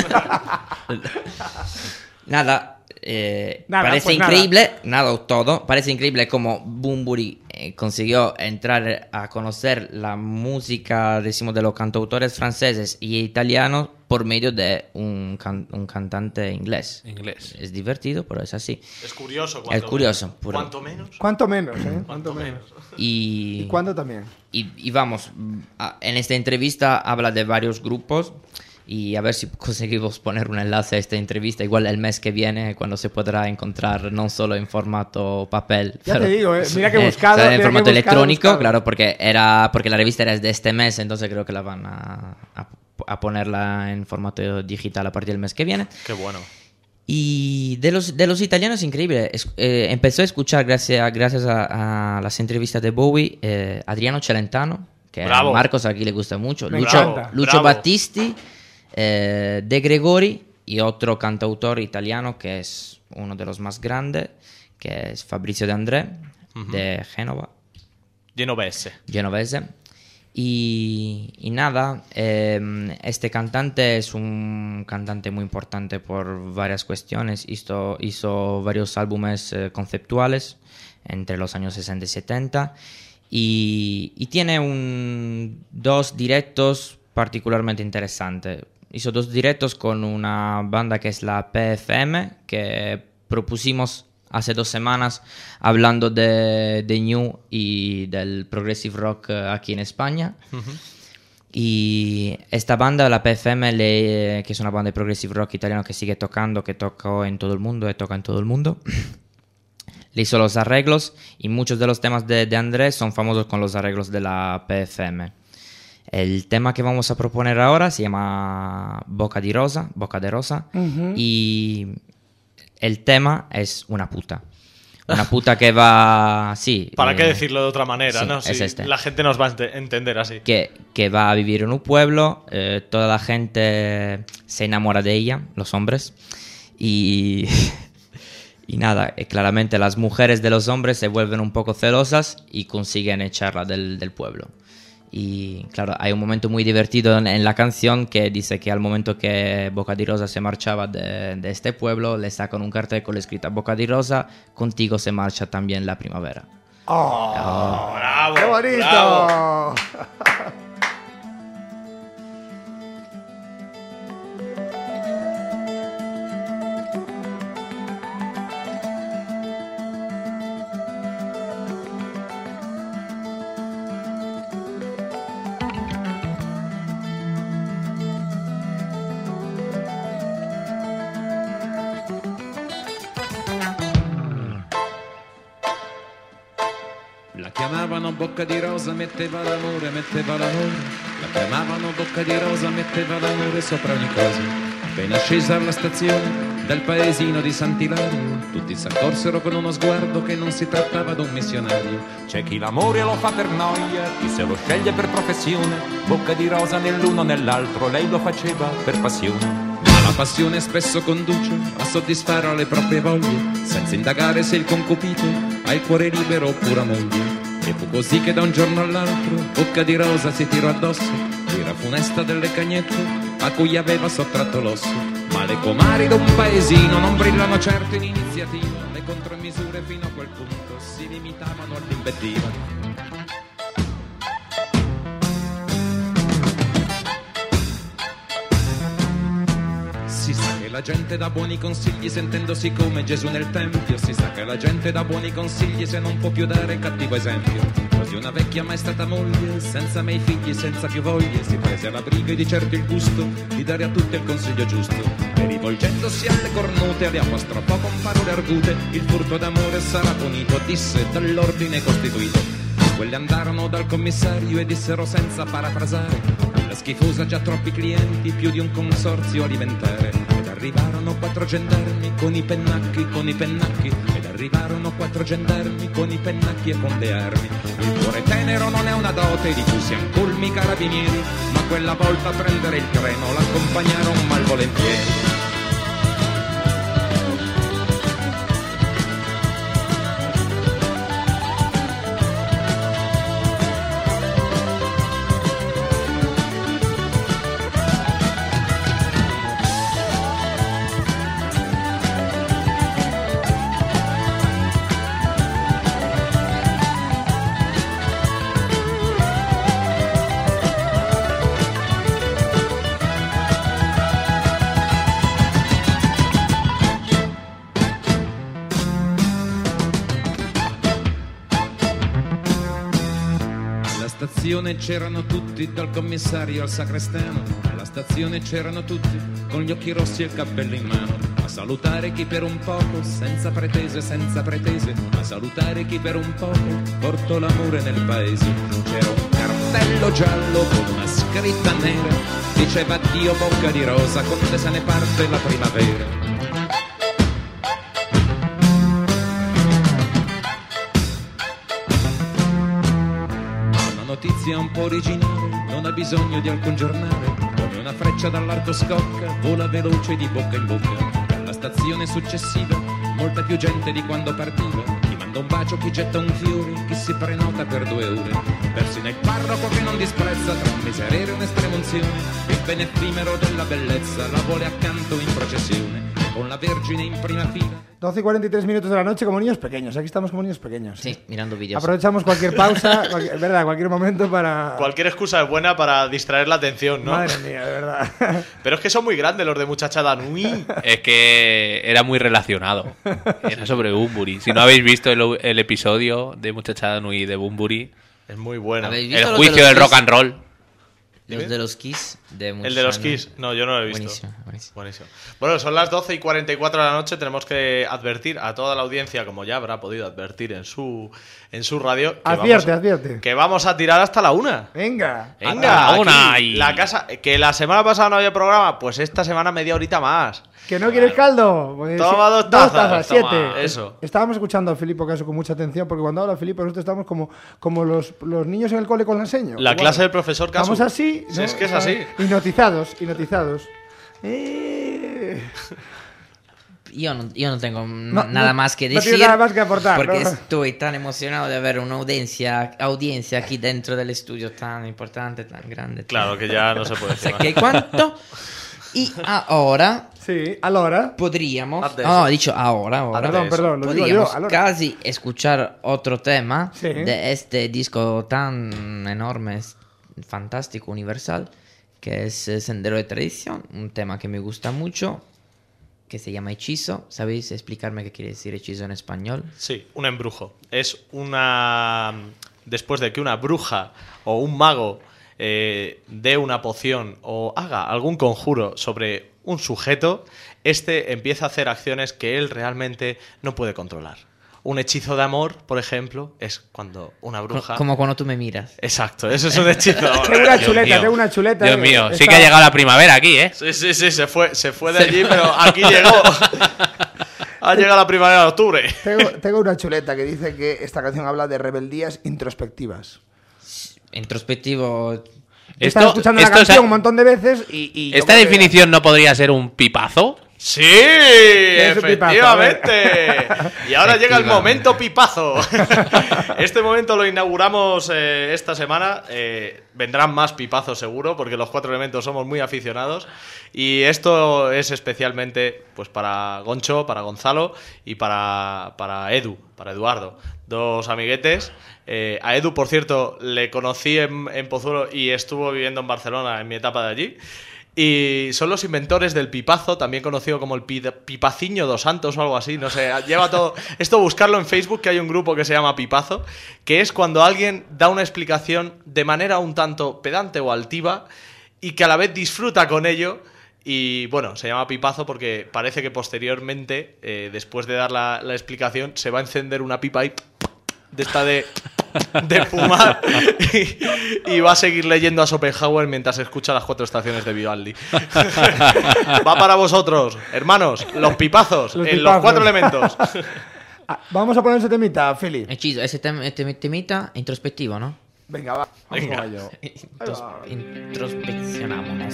[SPEAKER 3] Nada, eh,
[SPEAKER 1] Nada,
[SPEAKER 3] parece
[SPEAKER 1] pues nada.
[SPEAKER 3] increíble, nada. todo, parece increíble cómo Bunbury eh, consiguió entrar a conocer la música, decimos, de los cantautores franceses y italianos por medio de un, can- un cantante inglés.
[SPEAKER 2] Inglés.
[SPEAKER 3] Es divertido, pero es así.
[SPEAKER 4] Es curioso.
[SPEAKER 3] Es
[SPEAKER 4] cuanto
[SPEAKER 3] curioso.
[SPEAKER 4] menos.
[SPEAKER 3] puro.
[SPEAKER 4] ¿Cuánto menos?
[SPEAKER 1] ¿Cuánto menos, eh? ¿Cuánto menos?
[SPEAKER 3] Y,
[SPEAKER 1] ¿Y cuándo también?
[SPEAKER 3] Y, y vamos, a- en esta entrevista habla de varios grupos y a ver si conseguimos poner un enlace a esta entrevista, igual el mes que viene, cuando se podrá encontrar no solo en formato papel.
[SPEAKER 1] Ya
[SPEAKER 3] pero-
[SPEAKER 1] te digo, eh, mira que
[SPEAKER 3] eh,
[SPEAKER 1] buscado,
[SPEAKER 3] o sea,
[SPEAKER 1] mira
[SPEAKER 3] en
[SPEAKER 1] que
[SPEAKER 3] formato
[SPEAKER 1] buscado,
[SPEAKER 3] electrónico,
[SPEAKER 1] buscado.
[SPEAKER 3] claro, porque era porque la revista era de este mes, entonces creo que la van a, a, a ponerla en formato digital a partir del mes que viene.
[SPEAKER 4] Qué bueno.
[SPEAKER 3] Y de los, de los italianos, increíble. Es- eh, empezó a escuchar, gracias, gracias a, a las entrevistas de Bowie, eh, Adriano Celentano, que
[SPEAKER 4] Bravo.
[SPEAKER 3] a Marcos aquí le gusta mucho,
[SPEAKER 1] Me
[SPEAKER 3] Lucho,
[SPEAKER 1] encanta.
[SPEAKER 3] Lucio
[SPEAKER 4] Bravo.
[SPEAKER 3] Battisti, eh, De Gregori y otro cantautor italiano que es uno de los más grandes, que es Fabrizio De André, de Génova,
[SPEAKER 4] Genovese.
[SPEAKER 3] genovese. Y, y nada, eh, este cantante es un cantante muy importante por varias cuestiones. Hizo, hizo varios álbumes eh, conceptuales entre los años sesenta y setenta y, y tiene un, dos directos particularmente interesantes. Hizo dos directos con una banda que es la P F M, que propusimos hace dos semanas hablando de, de New y del progressive rock eh, aquí en España. Y esta banda, la P F M, le- que es una banda de progressive rock italiano que sigue tocando, que tocó en todo el mundo y toca en todo el mundo, le hizo los arreglos y muchos de los temas de, de Andrés son famosos con los arreglos de la P F M. El tema que vamos a proponer ahora se llama Boca di Rosa, Boca de Rosa,
[SPEAKER 1] Ujú.
[SPEAKER 3] y el tema es una puta. Una puta que va... Sí.
[SPEAKER 4] ¿Para
[SPEAKER 3] eh,
[SPEAKER 4] qué decirlo de otra manera,
[SPEAKER 3] sí,
[SPEAKER 4] no?
[SPEAKER 3] es
[SPEAKER 4] Si
[SPEAKER 3] este.
[SPEAKER 4] la gente nos va a ente- entender así.
[SPEAKER 3] que, que va a vivir en un pueblo, eh, toda la gente se enamora de ella, los hombres, y, y nada, eh, claramente las mujeres de los hombres se vuelven un poco celosas y consiguen echarla del, del pueblo. Y claro, hay un momento muy divertido en, en la canción que dice que al momento que Boca di Rosa se marchaba de, de este pueblo, le sacan un cartel con la escrita Boca di Rosa, contigo se marcha también la primavera.
[SPEAKER 1] ¡Oh!
[SPEAKER 3] Oh.
[SPEAKER 4] ¡Bravo!
[SPEAKER 1] ¡Qué bonito!
[SPEAKER 4] bravo.
[SPEAKER 19] La chiamavano Bocca di Rosa, metteva l'amore, metteva l'amore. La chiamavano Bocca di Rosa, metteva l'amore sopra ogni cosa. Appena scesa alla stazione del paesino di Sant'Ilario, tutti s'accorsero con uno sguardo che non si trattava d'un missionario.
[SPEAKER 20] C'è chi l'amore lo fa per noia, chi se lo sceglie per professione. Bocca di Rosa nell'uno nell'altro, lei lo faceva per passione.
[SPEAKER 19] Ma la passione spesso conduce a soddisfare le proprie voglie, senza indagare se il concupito ha il cuore libero oppure moglie. E fu così che da un giorno all'altro Bocca di Rosa si tirò addosso l'ira funesta delle cagnette a cui aveva sottratto l'osso. Ma le comari d'un paesino non brillano certo in iniziativa. Le contromisure fino a quel punto si limitavano all'invettiva. Si sa che la gente dà buoni consigli sentendosi come Gesù nel Tempio. Si sa che la gente dà buoni consigli se non può più dare cattivo esempio. Così una vecchia mai stata moglie, senza mei figli, senza più voglie, si prese alla briga e di certo il gusto di dare a tutti il consiglio giusto. E rivolgendosi alle cornute, le apostrofò con parole argute: il furto d'amore sarà punito, disse dall'ordine costituito. Quelle andarono dal commissario e dissero senza parafrasare: la schifosa ha già troppi clienti, più di un consorzio alimentare. Ed arrivarono quattro gendarmi con i pennacchi, con i pennacchi. Ed arrivarono quattro gendarmi con i pennacchi e con le armi. Il cuore tenero non è una dote di cui siano colmi i carabinieri, ma quella volta a prendere il treno l'accompagnarono malvolentieri. C'erano tutti, dal commissario al sacrestano. Alla stazione c'erano tutti, con gli occhi rossi e il cappello in mano, a salutare chi per un poco, senza pretese, senza pretese, a salutare chi per un poco portò l'amore nel paese. C'era un cartello giallo con una scritta nera, diceva addio bocca di rosa, con te se ne parte la primavera. Notizia un po' originale, non ha bisogno di alcun giornale, come una freccia dall'arco scocca, vola veloce di bocca in bocca. Alla stazione successiva, molta più gente di quando partiva, chi manda un bacio, chi getta un fiore, chi si prenota per due ore. Persino il parroco che non disprezza, tra un miserere e un'estrema unzione, il bene effimero della bellezza la vuole accanto in processione, con la Vergine in prima fila.
[SPEAKER 1] doce y cuarenta y tres minutos de la noche como niños pequeños. Aquí estamos como niños pequeños.
[SPEAKER 3] Sí, mirando vídeos.
[SPEAKER 1] Aprovechamos cualquier pausa, cualquier, verdad, cualquier momento para...
[SPEAKER 4] Cualquier excusa es buena para distraer la atención, ¿no?
[SPEAKER 1] Madre mía, de verdad.
[SPEAKER 4] Pero es que son muy grandes los de Muchachada Nui.
[SPEAKER 2] Es que era muy relacionado. Era sobre Bunbury. Si no habéis visto el, el episodio de Muchachada Nui de Bunbury,
[SPEAKER 4] es muy bueno.
[SPEAKER 2] El juicio del rock and roll.
[SPEAKER 3] Los de los Kiss. De
[SPEAKER 4] el de los Kiss. No, yo no lo he visto.
[SPEAKER 3] Buenísimo, buenísimo.
[SPEAKER 4] Buenísimo. Bueno, son las doce y cuarenta y cuatro de la noche. Tenemos que advertir a toda la audiencia, como ya habrá podido advertir en su, en su radio, que,
[SPEAKER 1] advierte,
[SPEAKER 4] vamos,
[SPEAKER 1] advierte.
[SPEAKER 4] que vamos a tirar hasta la una.
[SPEAKER 1] Venga.
[SPEAKER 4] Venga,
[SPEAKER 2] la una y...
[SPEAKER 4] la casa. Que la semana pasada no había programa, pues esta semana media horita más.
[SPEAKER 1] ¿Que no quieres caldo? Pues
[SPEAKER 4] toma dos tazas. Dos tazas,
[SPEAKER 1] toma,
[SPEAKER 4] siete. Eso.
[SPEAKER 1] Estábamos escuchando a Filipo Caso con mucha atención, porque cuando habla Filipo nosotros estamos como, como los, los niños en el cole con la enseño.
[SPEAKER 4] La
[SPEAKER 1] Igual.
[SPEAKER 4] clase del profesor Caso.
[SPEAKER 1] Estamos así.
[SPEAKER 4] Si
[SPEAKER 1] ¿no?
[SPEAKER 4] es que es así.
[SPEAKER 1] Hipnotizados, hipnotizados. Eh...
[SPEAKER 3] Yo no, yo no tengo
[SPEAKER 1] no,
[SPEAKER 3] nada
[SPEAKER 1] no,
[SPEAKER 3] más que
[SPEAKER 1] no
[SPEAKER 3] decir.
[SPEAKER 1] nada más que aportar,
[SPEAKER 3] porque
[SPEAKER 1] ¿no?
[SPEAKER 3] estoy tan emocionado de ver una audiencia, audiencia aquí dentro del estudio tan importante, tan grande.
[SPEAKER 4] Claro que ya no se puede decir.
[SPEAKER 3] ¿Qué cuánto? Y ahora.
[SPEAKER 1] Sí, ahora.
[SPEAKER 3] Podríamos. No, he dicho ahora. ahora.
[SPEAKER 1] Perdón, perdón, lo digo yo.
[SPEAKER 3] Podríamos casi escuchar otro tema
[SPEAKER 1] sí.
[SPEAKER 3] de este disco tan enorme, fantástico, universal, que es Sendero de Tradición. Un tema que me gusta mucho, que se llama Hechizo. ¿Sabéis explicarme qué quiere decir hechizo en español?
[SPEAKER 4] Sí, un embrujo. Es una... Después de que una bruja o un mago eh, dé una poción o haga algún conjuro sobre un sujeto, este empieza a hacer acciones que él realmente no puede controlar. Un hechizo de amor, por ejemplo, es cuando una bruja...
[SPEAKER 3] Como cuando tú me miras.
[SPEAKER 4] Exacto, eso es un hechizo de amor.
[SPEAKER 1] Tengo una chuleta, tengo una chuleta.
[SPEAKER 2] Dios mío,
[SPEAKER 1] Esta...
[SPEAKER 2] sí que ha llegado la primavera aquí, ¿eh?
[SPEAKER 4] Sí, sí, sí, se fue, se fue de allí, pero aquí llegó. Ha llegado la primavera de octubre.
[SPEAKER 1] Tengo, tengo una chuleta que dice que esta canción habla de rebeldías introspectivas.
[SPEAKER 3] Introspectivo...
[SPEAKER 1] Estás escuchando la canción un montón de veces y... y
[SPEAKER 2] ¿Esta definición no podría ser un pipazo?
[SPEAKER 4] Sí,
[SPEAKER 1] Es un pipazo,
[SPEAKER 4] efectivamente. Y ahora llega el momento pipazo. Este momento lo inauguramos eh, esta semana. Eh, vendrán más pipazos seguro, porque los Cuatro Elementos somos muy aficionados. Y esto es especialmente pues para Goncho, para Gonzalo y para, para Edu, para Eduardo. Dos amiguetes. Eh, a Edu, por cierto, le conocí en, en Pozuelo y estuvo viviendo en Barcelona en mi etapa de allí. Y son los inventores del pipazo, también conocido como el pi- pipaciño dos santos o algo así, no sé, lleva todo... Esto buscarlo en Facebook, que hay un grupo que se llama Pipazo, que es cuando alguien da una explicación de manera un tanto pedante o altiva y que a la vez disfruta con ello. Y bueno, se llama pipazo porque parece que posteriormente, eh, después de dar la, la explicación, se va a encender una pipa ahí, de esta de... de fumar y, y va a seguir leyendo a Schopenhauer mientras escucha las cuatro estaciones de Vivaldi. Va para vosotros, hermanos, los pipazos
[SPEAKER 1] Los
[SPEAKER 4] en
[SPEAKER 1] pipazos.
[SPEAKER 4] los Cuatro Elementos.
[SPEAKER 1] Ah, vamos a poner ese temita, Philly.
[SPEAKER 3] Hechizo, ese tem- este temita introspectivo, ¿no?
[SPEAKER 1] Venga, va. Vamos
[SPEAKER 4] Venga.
[SPEAKER 1] con ello.
[SPEAKER 3] Intros- introspeccionámonos.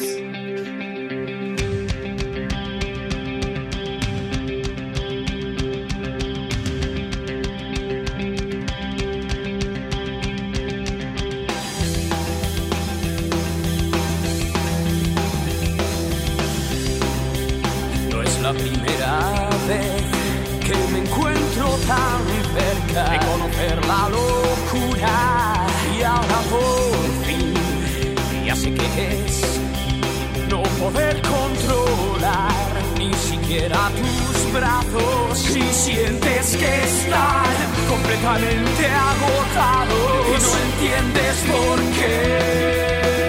[SPEAKER 18] No es la primera vez que me encuentro tan cerca de conocer la locura. Y ahora por fin ya sé qué es no poder controlar ni siquiera tus brazos. Y sientes que estás completamente agotado y no entiendes por qué.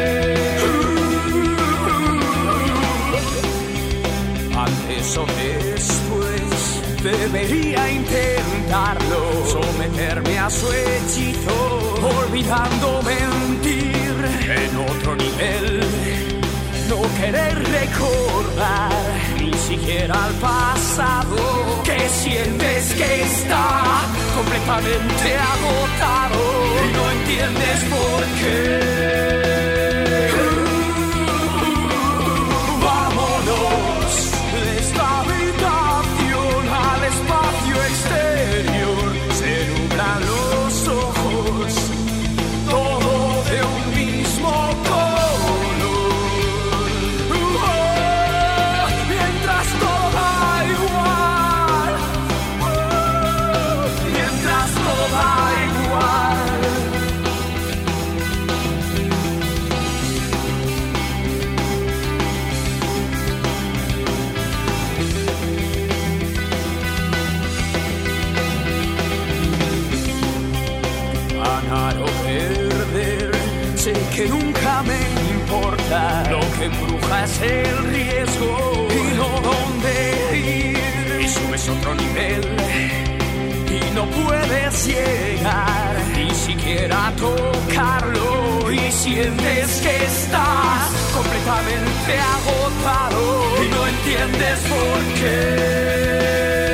[SPEAKER 18] Antes o después debería intentarlo, someterme a su hechizo, olvidando mentir en otro nivel, no querer recordar ni siquiera el pasado, que sientes que está completamente agotado y no entiendes por qué. Vámonos de esta habitación al espacio exterior. Se nublan los ojos, todo de un mismo color. Oh, mientras todo da igual, oh, mientras todo da igual. Ganar o perder, sé que nunca me importa. Lo que embruja es el riesgo y no dónde ir. Y subes otro nivel y no puedes llegar ni siquiera a tocarlo. Y sientes que estás completamente agotado y no entiendes por qué.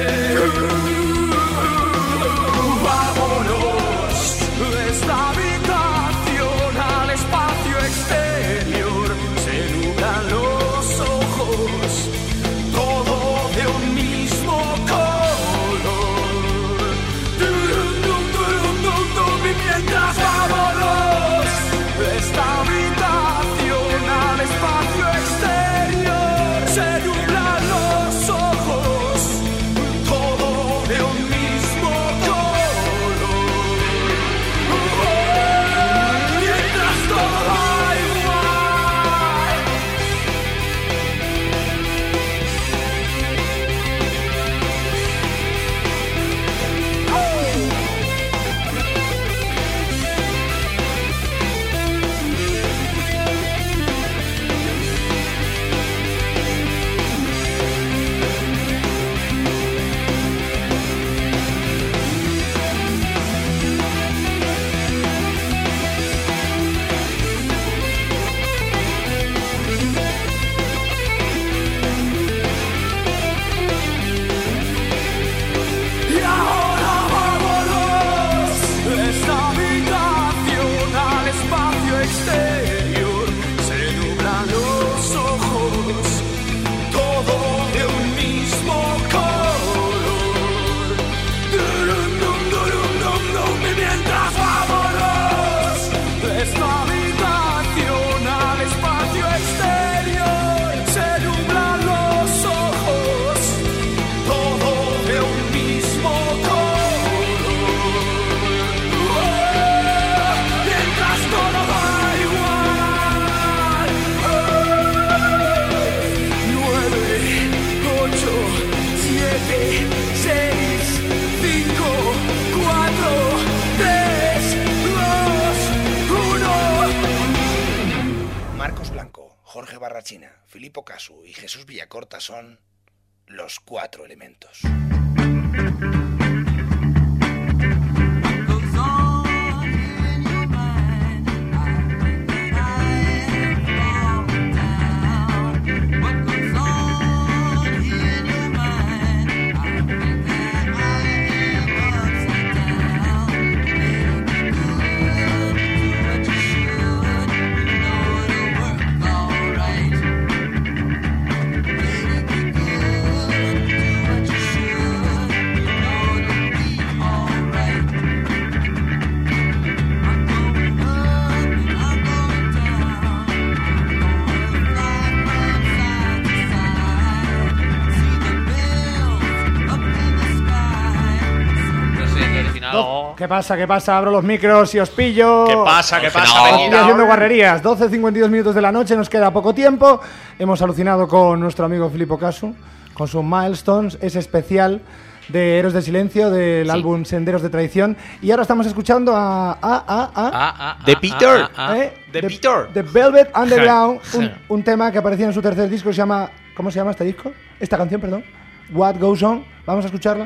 [SPEAKER 18] Vámonos de esta habitación al espacio exterior. Se nublan los ojos, todo de un mismo color. Dum, dum, dum, dum, dum, y mientras vámonos de esta habitación al espacio exterior. Se nublan los ojos,
[SPEAKER 17] Barrachina, Filippo Casu y Jesús Villacorta son Los Cuatro Elementos.
[SPEAKER 1] ¿Qué pasa? ¿Qué pasa? Abro los micros y os pillo.
[SPEAKER 4] ¿Qué pasa? ¿Qué pasa?
[SPEAKER 1] No. Estoy haciendo guarrerías. doce cincuenta y dos minutos de la noche, nos queda poco tiempo. Hemos alucinado con nuestro amigo Filippo Casu, con su Milestones, ese especial de Héroes del Silencio del sí. álbum Senderos de Traición. Y ahora estamos escuchando a... a, a, a,
[SPEAKER 4] a, a The Peter.
[SPEAKER 1] ¿eh?
[SPEAKER 4] The Peter.
[SPEAKER 1] The Velvet Underground. un, un tema que aparecía en su tercer disco. Se llama... ¿Cómo se llama este disco? Esta canción, perdón. What Goes On. Vamos a escucharla.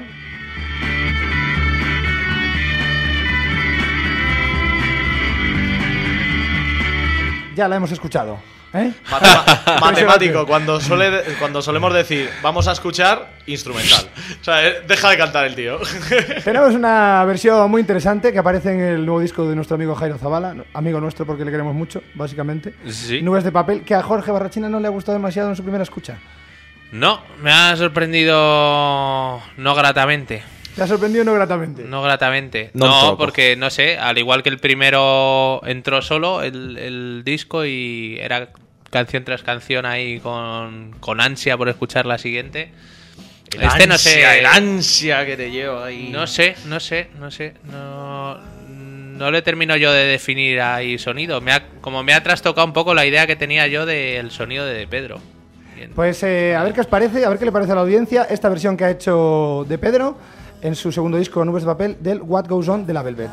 [SPEAKER 1] Ya la hemos escuchado, ¿eh?
[SPEAKER 4] Matema- matemático, cuando, suele, cuando solemos decir vamos a escuchar, instrumental. O sea, deja de cantar el tío.
[SPEAKER 1] Tenemos una versión muy interesante que aparece en el nuevo disco de nuestro amigo Jairo Zavala, amigo nuestro porque le queremos mucho, básicamente.
[SPEAKER 2] Sí.
[SPEAKER 1] Nubes de papel, que a Jorge Barrachina no le ha gustado demasiado en su primera escucha.
[SPEAKER 2] No, me ha sorprendido no gratamente.
[SPEAKER 1] ¿Te ha sorprendido no gratamente?
[SPEAKER 2] No gratamente.
[SPEAKER 4] No,
[SPEAKER 2] no,
[SPEAKER 4] tampoco.
[SPEAKER 2] porque, no sé, al igual que el primero entró solo el, el disco y era canción tras canción ahí con, con ansia por escuchar la siguiente.
[SPEAKER 4] El
[SPEAKER 2] este
[SPEAKER 4] ansia,
[SPEAKER 2] no sé.
[SPEAKER 4] el ansia que te lleva ahí.
[SPEAKER 2] No sé, no sé, no sé. No, no le termino yo de definir ahí sonido. Me ha, como me ha trastocado un poco la idea que tenía yo del sonido de De Pedro. Bien.
[SPEAKER 1] Pues eh, a ver qué os parece, a ver qué le parece a la audiencia esta versión que ha hecho De Pedro en su segundo disco Nubes de papel del What Goes On de la Velvet.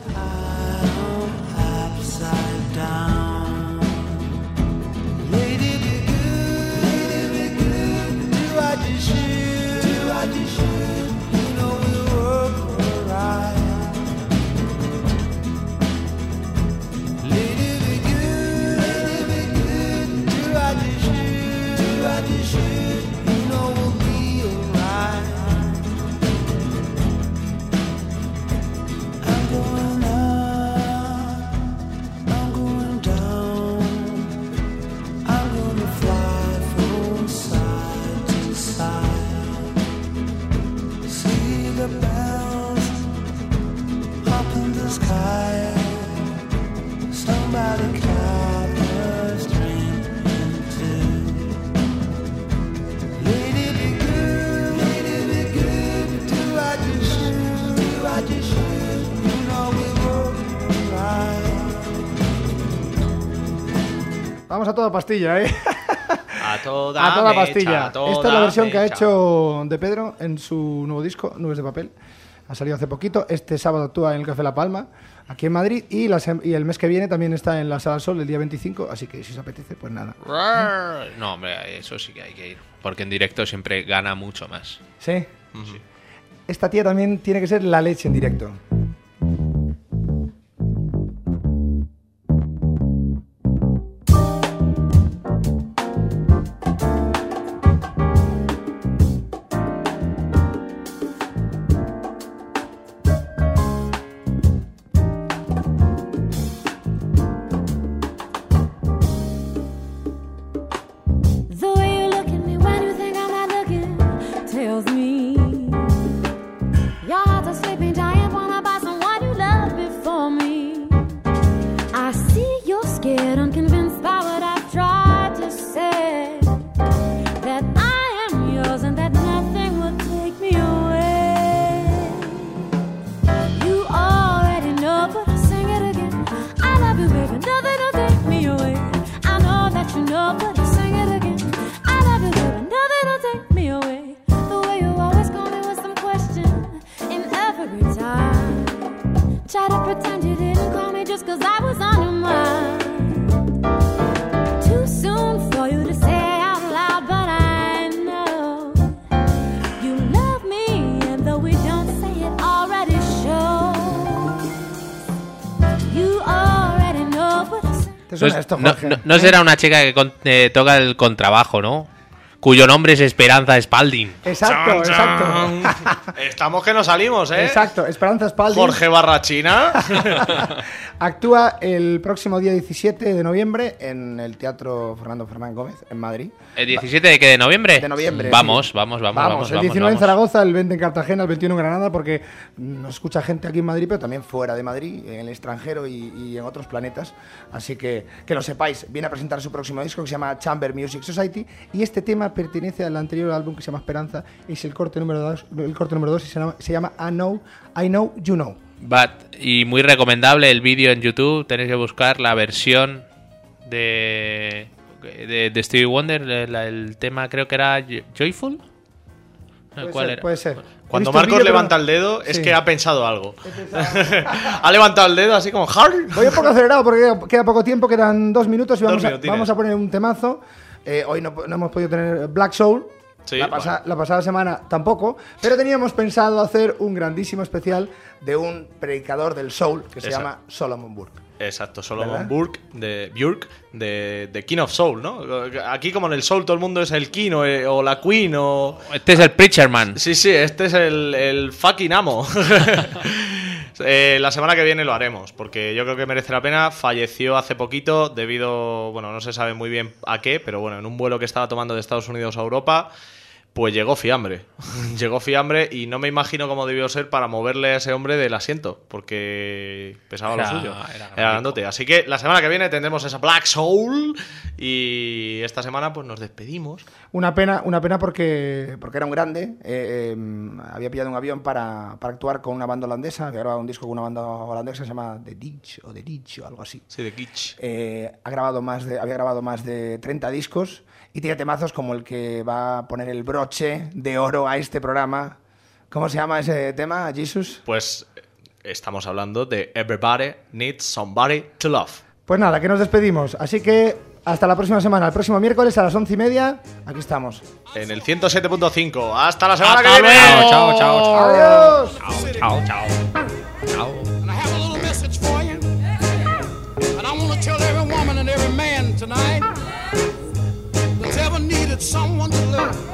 [SPEAKER 1] Vamos a toda pastilla, ¿eh?
[SPEAKER 4] A toda,
[SPEAKER 1] a toda
[SPEAKER 4] mecha,
[SPEAKER 1] pastilla.
[SPEAKER 4] a toda
[SPEAKER 1] Esta es la versión
[SPEAKER 4] mecha.
[SPEAKER 1] que ha hecho De Pedro en su nuevo disco, Nubes de papel. Ha salido hace poquito. Este sábado actúa en el Café La Palma, aquí en Madrid. Y, la sem- y el mes que viene también está en la Sala Sol, el día veinticinco. Así que si os apetece, pues nada.
[SPEAKER 2] No, hombre, eso sí que hay que ir. Porque en directo siempre gana mucho más.
[SPEAKER 1] ¿Sí? Sí. Esta tía también tiene que ser la leche en directo.
[SPEAKER 21] The way you look at me when you think I'm not looking tells me your heart's a sleeping giant, wanna buy someone you love before me. I see you're scared, unconvinced by what I've tried to say, that I am yours and that nothing will take me away. You already know, but I'll sing it again. I love you, baby, nothing will take me away. I know that you know, but I'll sing it again. I love you, baby, nothing will take me away. The way you always call me with some question in every time. Try to pretend you didn't call me just 'cause I was on your mind. Too soon for you to say
[SPEAKER 1] ¿Te suena
[SPEAKER 2] No,
[SPEAKER 1] esto,
[SPEAKER 2] no,
[SPEAKER 1] Jorge?
[SPEAKER 2] no- no será una chica que con- eh, toca el contrabajo, ¿no? Cuyo nombre es Esperanza Spalding.
[SPEAKER 1] Exacto, exacto.
[SPEAKER 4] Estamos que no salimos, ¿eh?
[SPEAKER 1] Exacto, Esperanza Spalding.
[SPEAKER 4] Jorge Barrachina.
[SPEAKER 1] Actúa el próximo día diecisiete de noviembre en el Teatro Fernando Fernández Gómez, en Madrid.
[SPEAKER 2] ¿El diecisiete de qué? ¿De noviembre?
[SPEAKER 1] De noviembre.
[SPEAKER 2] Vamos,
[SPEAKER 1] sí.
[SPEAKER 2] vamos, vamos,
[SPEAKER 1] Vamos,
[SPEAKER 2] vamos.
[SPEAKER 1] el
[SPEAKER 2] vamos,
[SPEAKER 1] diecinueve en
[SPEAKER 2] vamos.
[SPEAKER 1] Zaragoza, el veinte en Cartagena, el veintiuno en Granada, porque nos escucha gente aquí en Madrid, pero también fuera de Madrid, en el extranjero y, y en otros planetas. Así que que lo sepáis. Viene a presentar su próximo disco que se llama Chamber Music Society y este tema pertenece al anterior álbum que se llama Esperanza. Es el corte número dos, el corte número dos y se llama, se llama I Know, I Know, You Know.
[SPEAKER 2] But, y muy recomendable el vídeo en YouTube. Tenéis que buscar la versión de de, de Stevie Wonder. El, el tema creo que era Joyful.
[SPEAKER 1] Puede
[SPEAKER 2] ¿Cuál
[SPEAKER 1] ser,
[SPEAKER 2] era?
[SPEAKER 1] puede ser.
[SPEAKER 4] Cuando
[SPEAKER 1] He visto el
[SPEAKER 4] Marcos
[SPEAKER 1] vídeo,
[SPEAKER 4] levanta
[SPEAKER 1] pero-
[SPEAKER 4] el dedo, es
[SPEAKER 1] Sí.
[SPEAKER 4] que ha pensado algo. Ha levantado el dedo así como hard.
[SPEAKER 1] Voy un poco acelerado porque queda- queda poco tiempo, quedan dos minutos y
[SPEAKER 4] Dos
[SPEAKER 1] vamos, a,
[SPEAKER 4] minutines.
[SPEAKER 1] vamos a poner un temazo. Eh, hoy no, no hemos podido tener Black Soul.
[SPEAKER 4] Sí,
[SPEAKER 1] la, pasa-
[SPEAKER 4] bueno.
[SPEAKER 1] la pasada semana tampoco, pero teníamos pensado hacer un grandísimo especial de un predicador del soul que se
[SPEAKER 4] Exacto.
[SPEAKER 1] llama Solomon Burke.
[SPEAKER 4] Exacto, Solomon
[SPEAKER 1] ¿Verdad?
[SPEAKER 4] Burke de Björk, de, de King of Soul, ¿no? Aquí como en el soul todo el mundo es el King o, eh, o la Queen o...
[SPEAKER 2] Este es el Preacher Man.
[SPEAKER 4] Sí, sí, este es el, el fucking amo. Eh, la semana que viene lo haremos, porque yo creo que merece la pena. Falleció hace poquito debido, bueno, no se sabe muy bien a qué, pero bueno, en un vuelo que estaba tomando de Estados Unidos a Europa, pues llegó fiambre. Llegó fiambre y no me imagino cómo debió ser para moverle a ese hombre del asiento, porque pesaba
[SPEAKER 2] Era-
[SPEAKER 4] lo suyo.
[SPEAKER 2] era
[SPEAKER 4] Era
[SPEAKER 2] grande.
[SPEAKER 4] grandote. Así que la semana que viene tendremos esa Black Soul y esta semana pues nos despedimos.
[SPEAKER 1] Una pena, una pena porque, porque era un grande. eh, eh, había pillado un avión para, para actuar con una banda holandesa. Había grabado un disco con una banda holandesa que se llama The Ditch o The Ditch o algo así.
[SPEAKER 4] Sí, de Kitsch.
[SPEAKER 1] Eh, ha grabado más de, había grabado más de treinta discos y tiene temazos como el que va a poner el broche de oro a este programa. ¿Cómo se llama ese tema, Jesus?
[SPEAKER 4] Pues eh, estamos hablando de Everybody Needs Somebody to Love.
[SPEAKER 1] Pues nada, que nos despedimos. Así que hasta la próxima semana. El próximo miércoles a las once y media. Aquí estamos.
[SPEAKER 4] En el ciento siete punto cinco. ¡Hasta la semana
[SPEAKER 2] Hasta
[SPEAKER 4] que viene!
[SPEAKER 2] luego. Chao, chao, chao.
[SPEAKER 1] Adiós.
[SPEAKER 2] Chao, chao. Chao.
[SPEAKER 5] And I have a little message for you. And I want to tell every woman and every man tonight that's ever needed someone to love.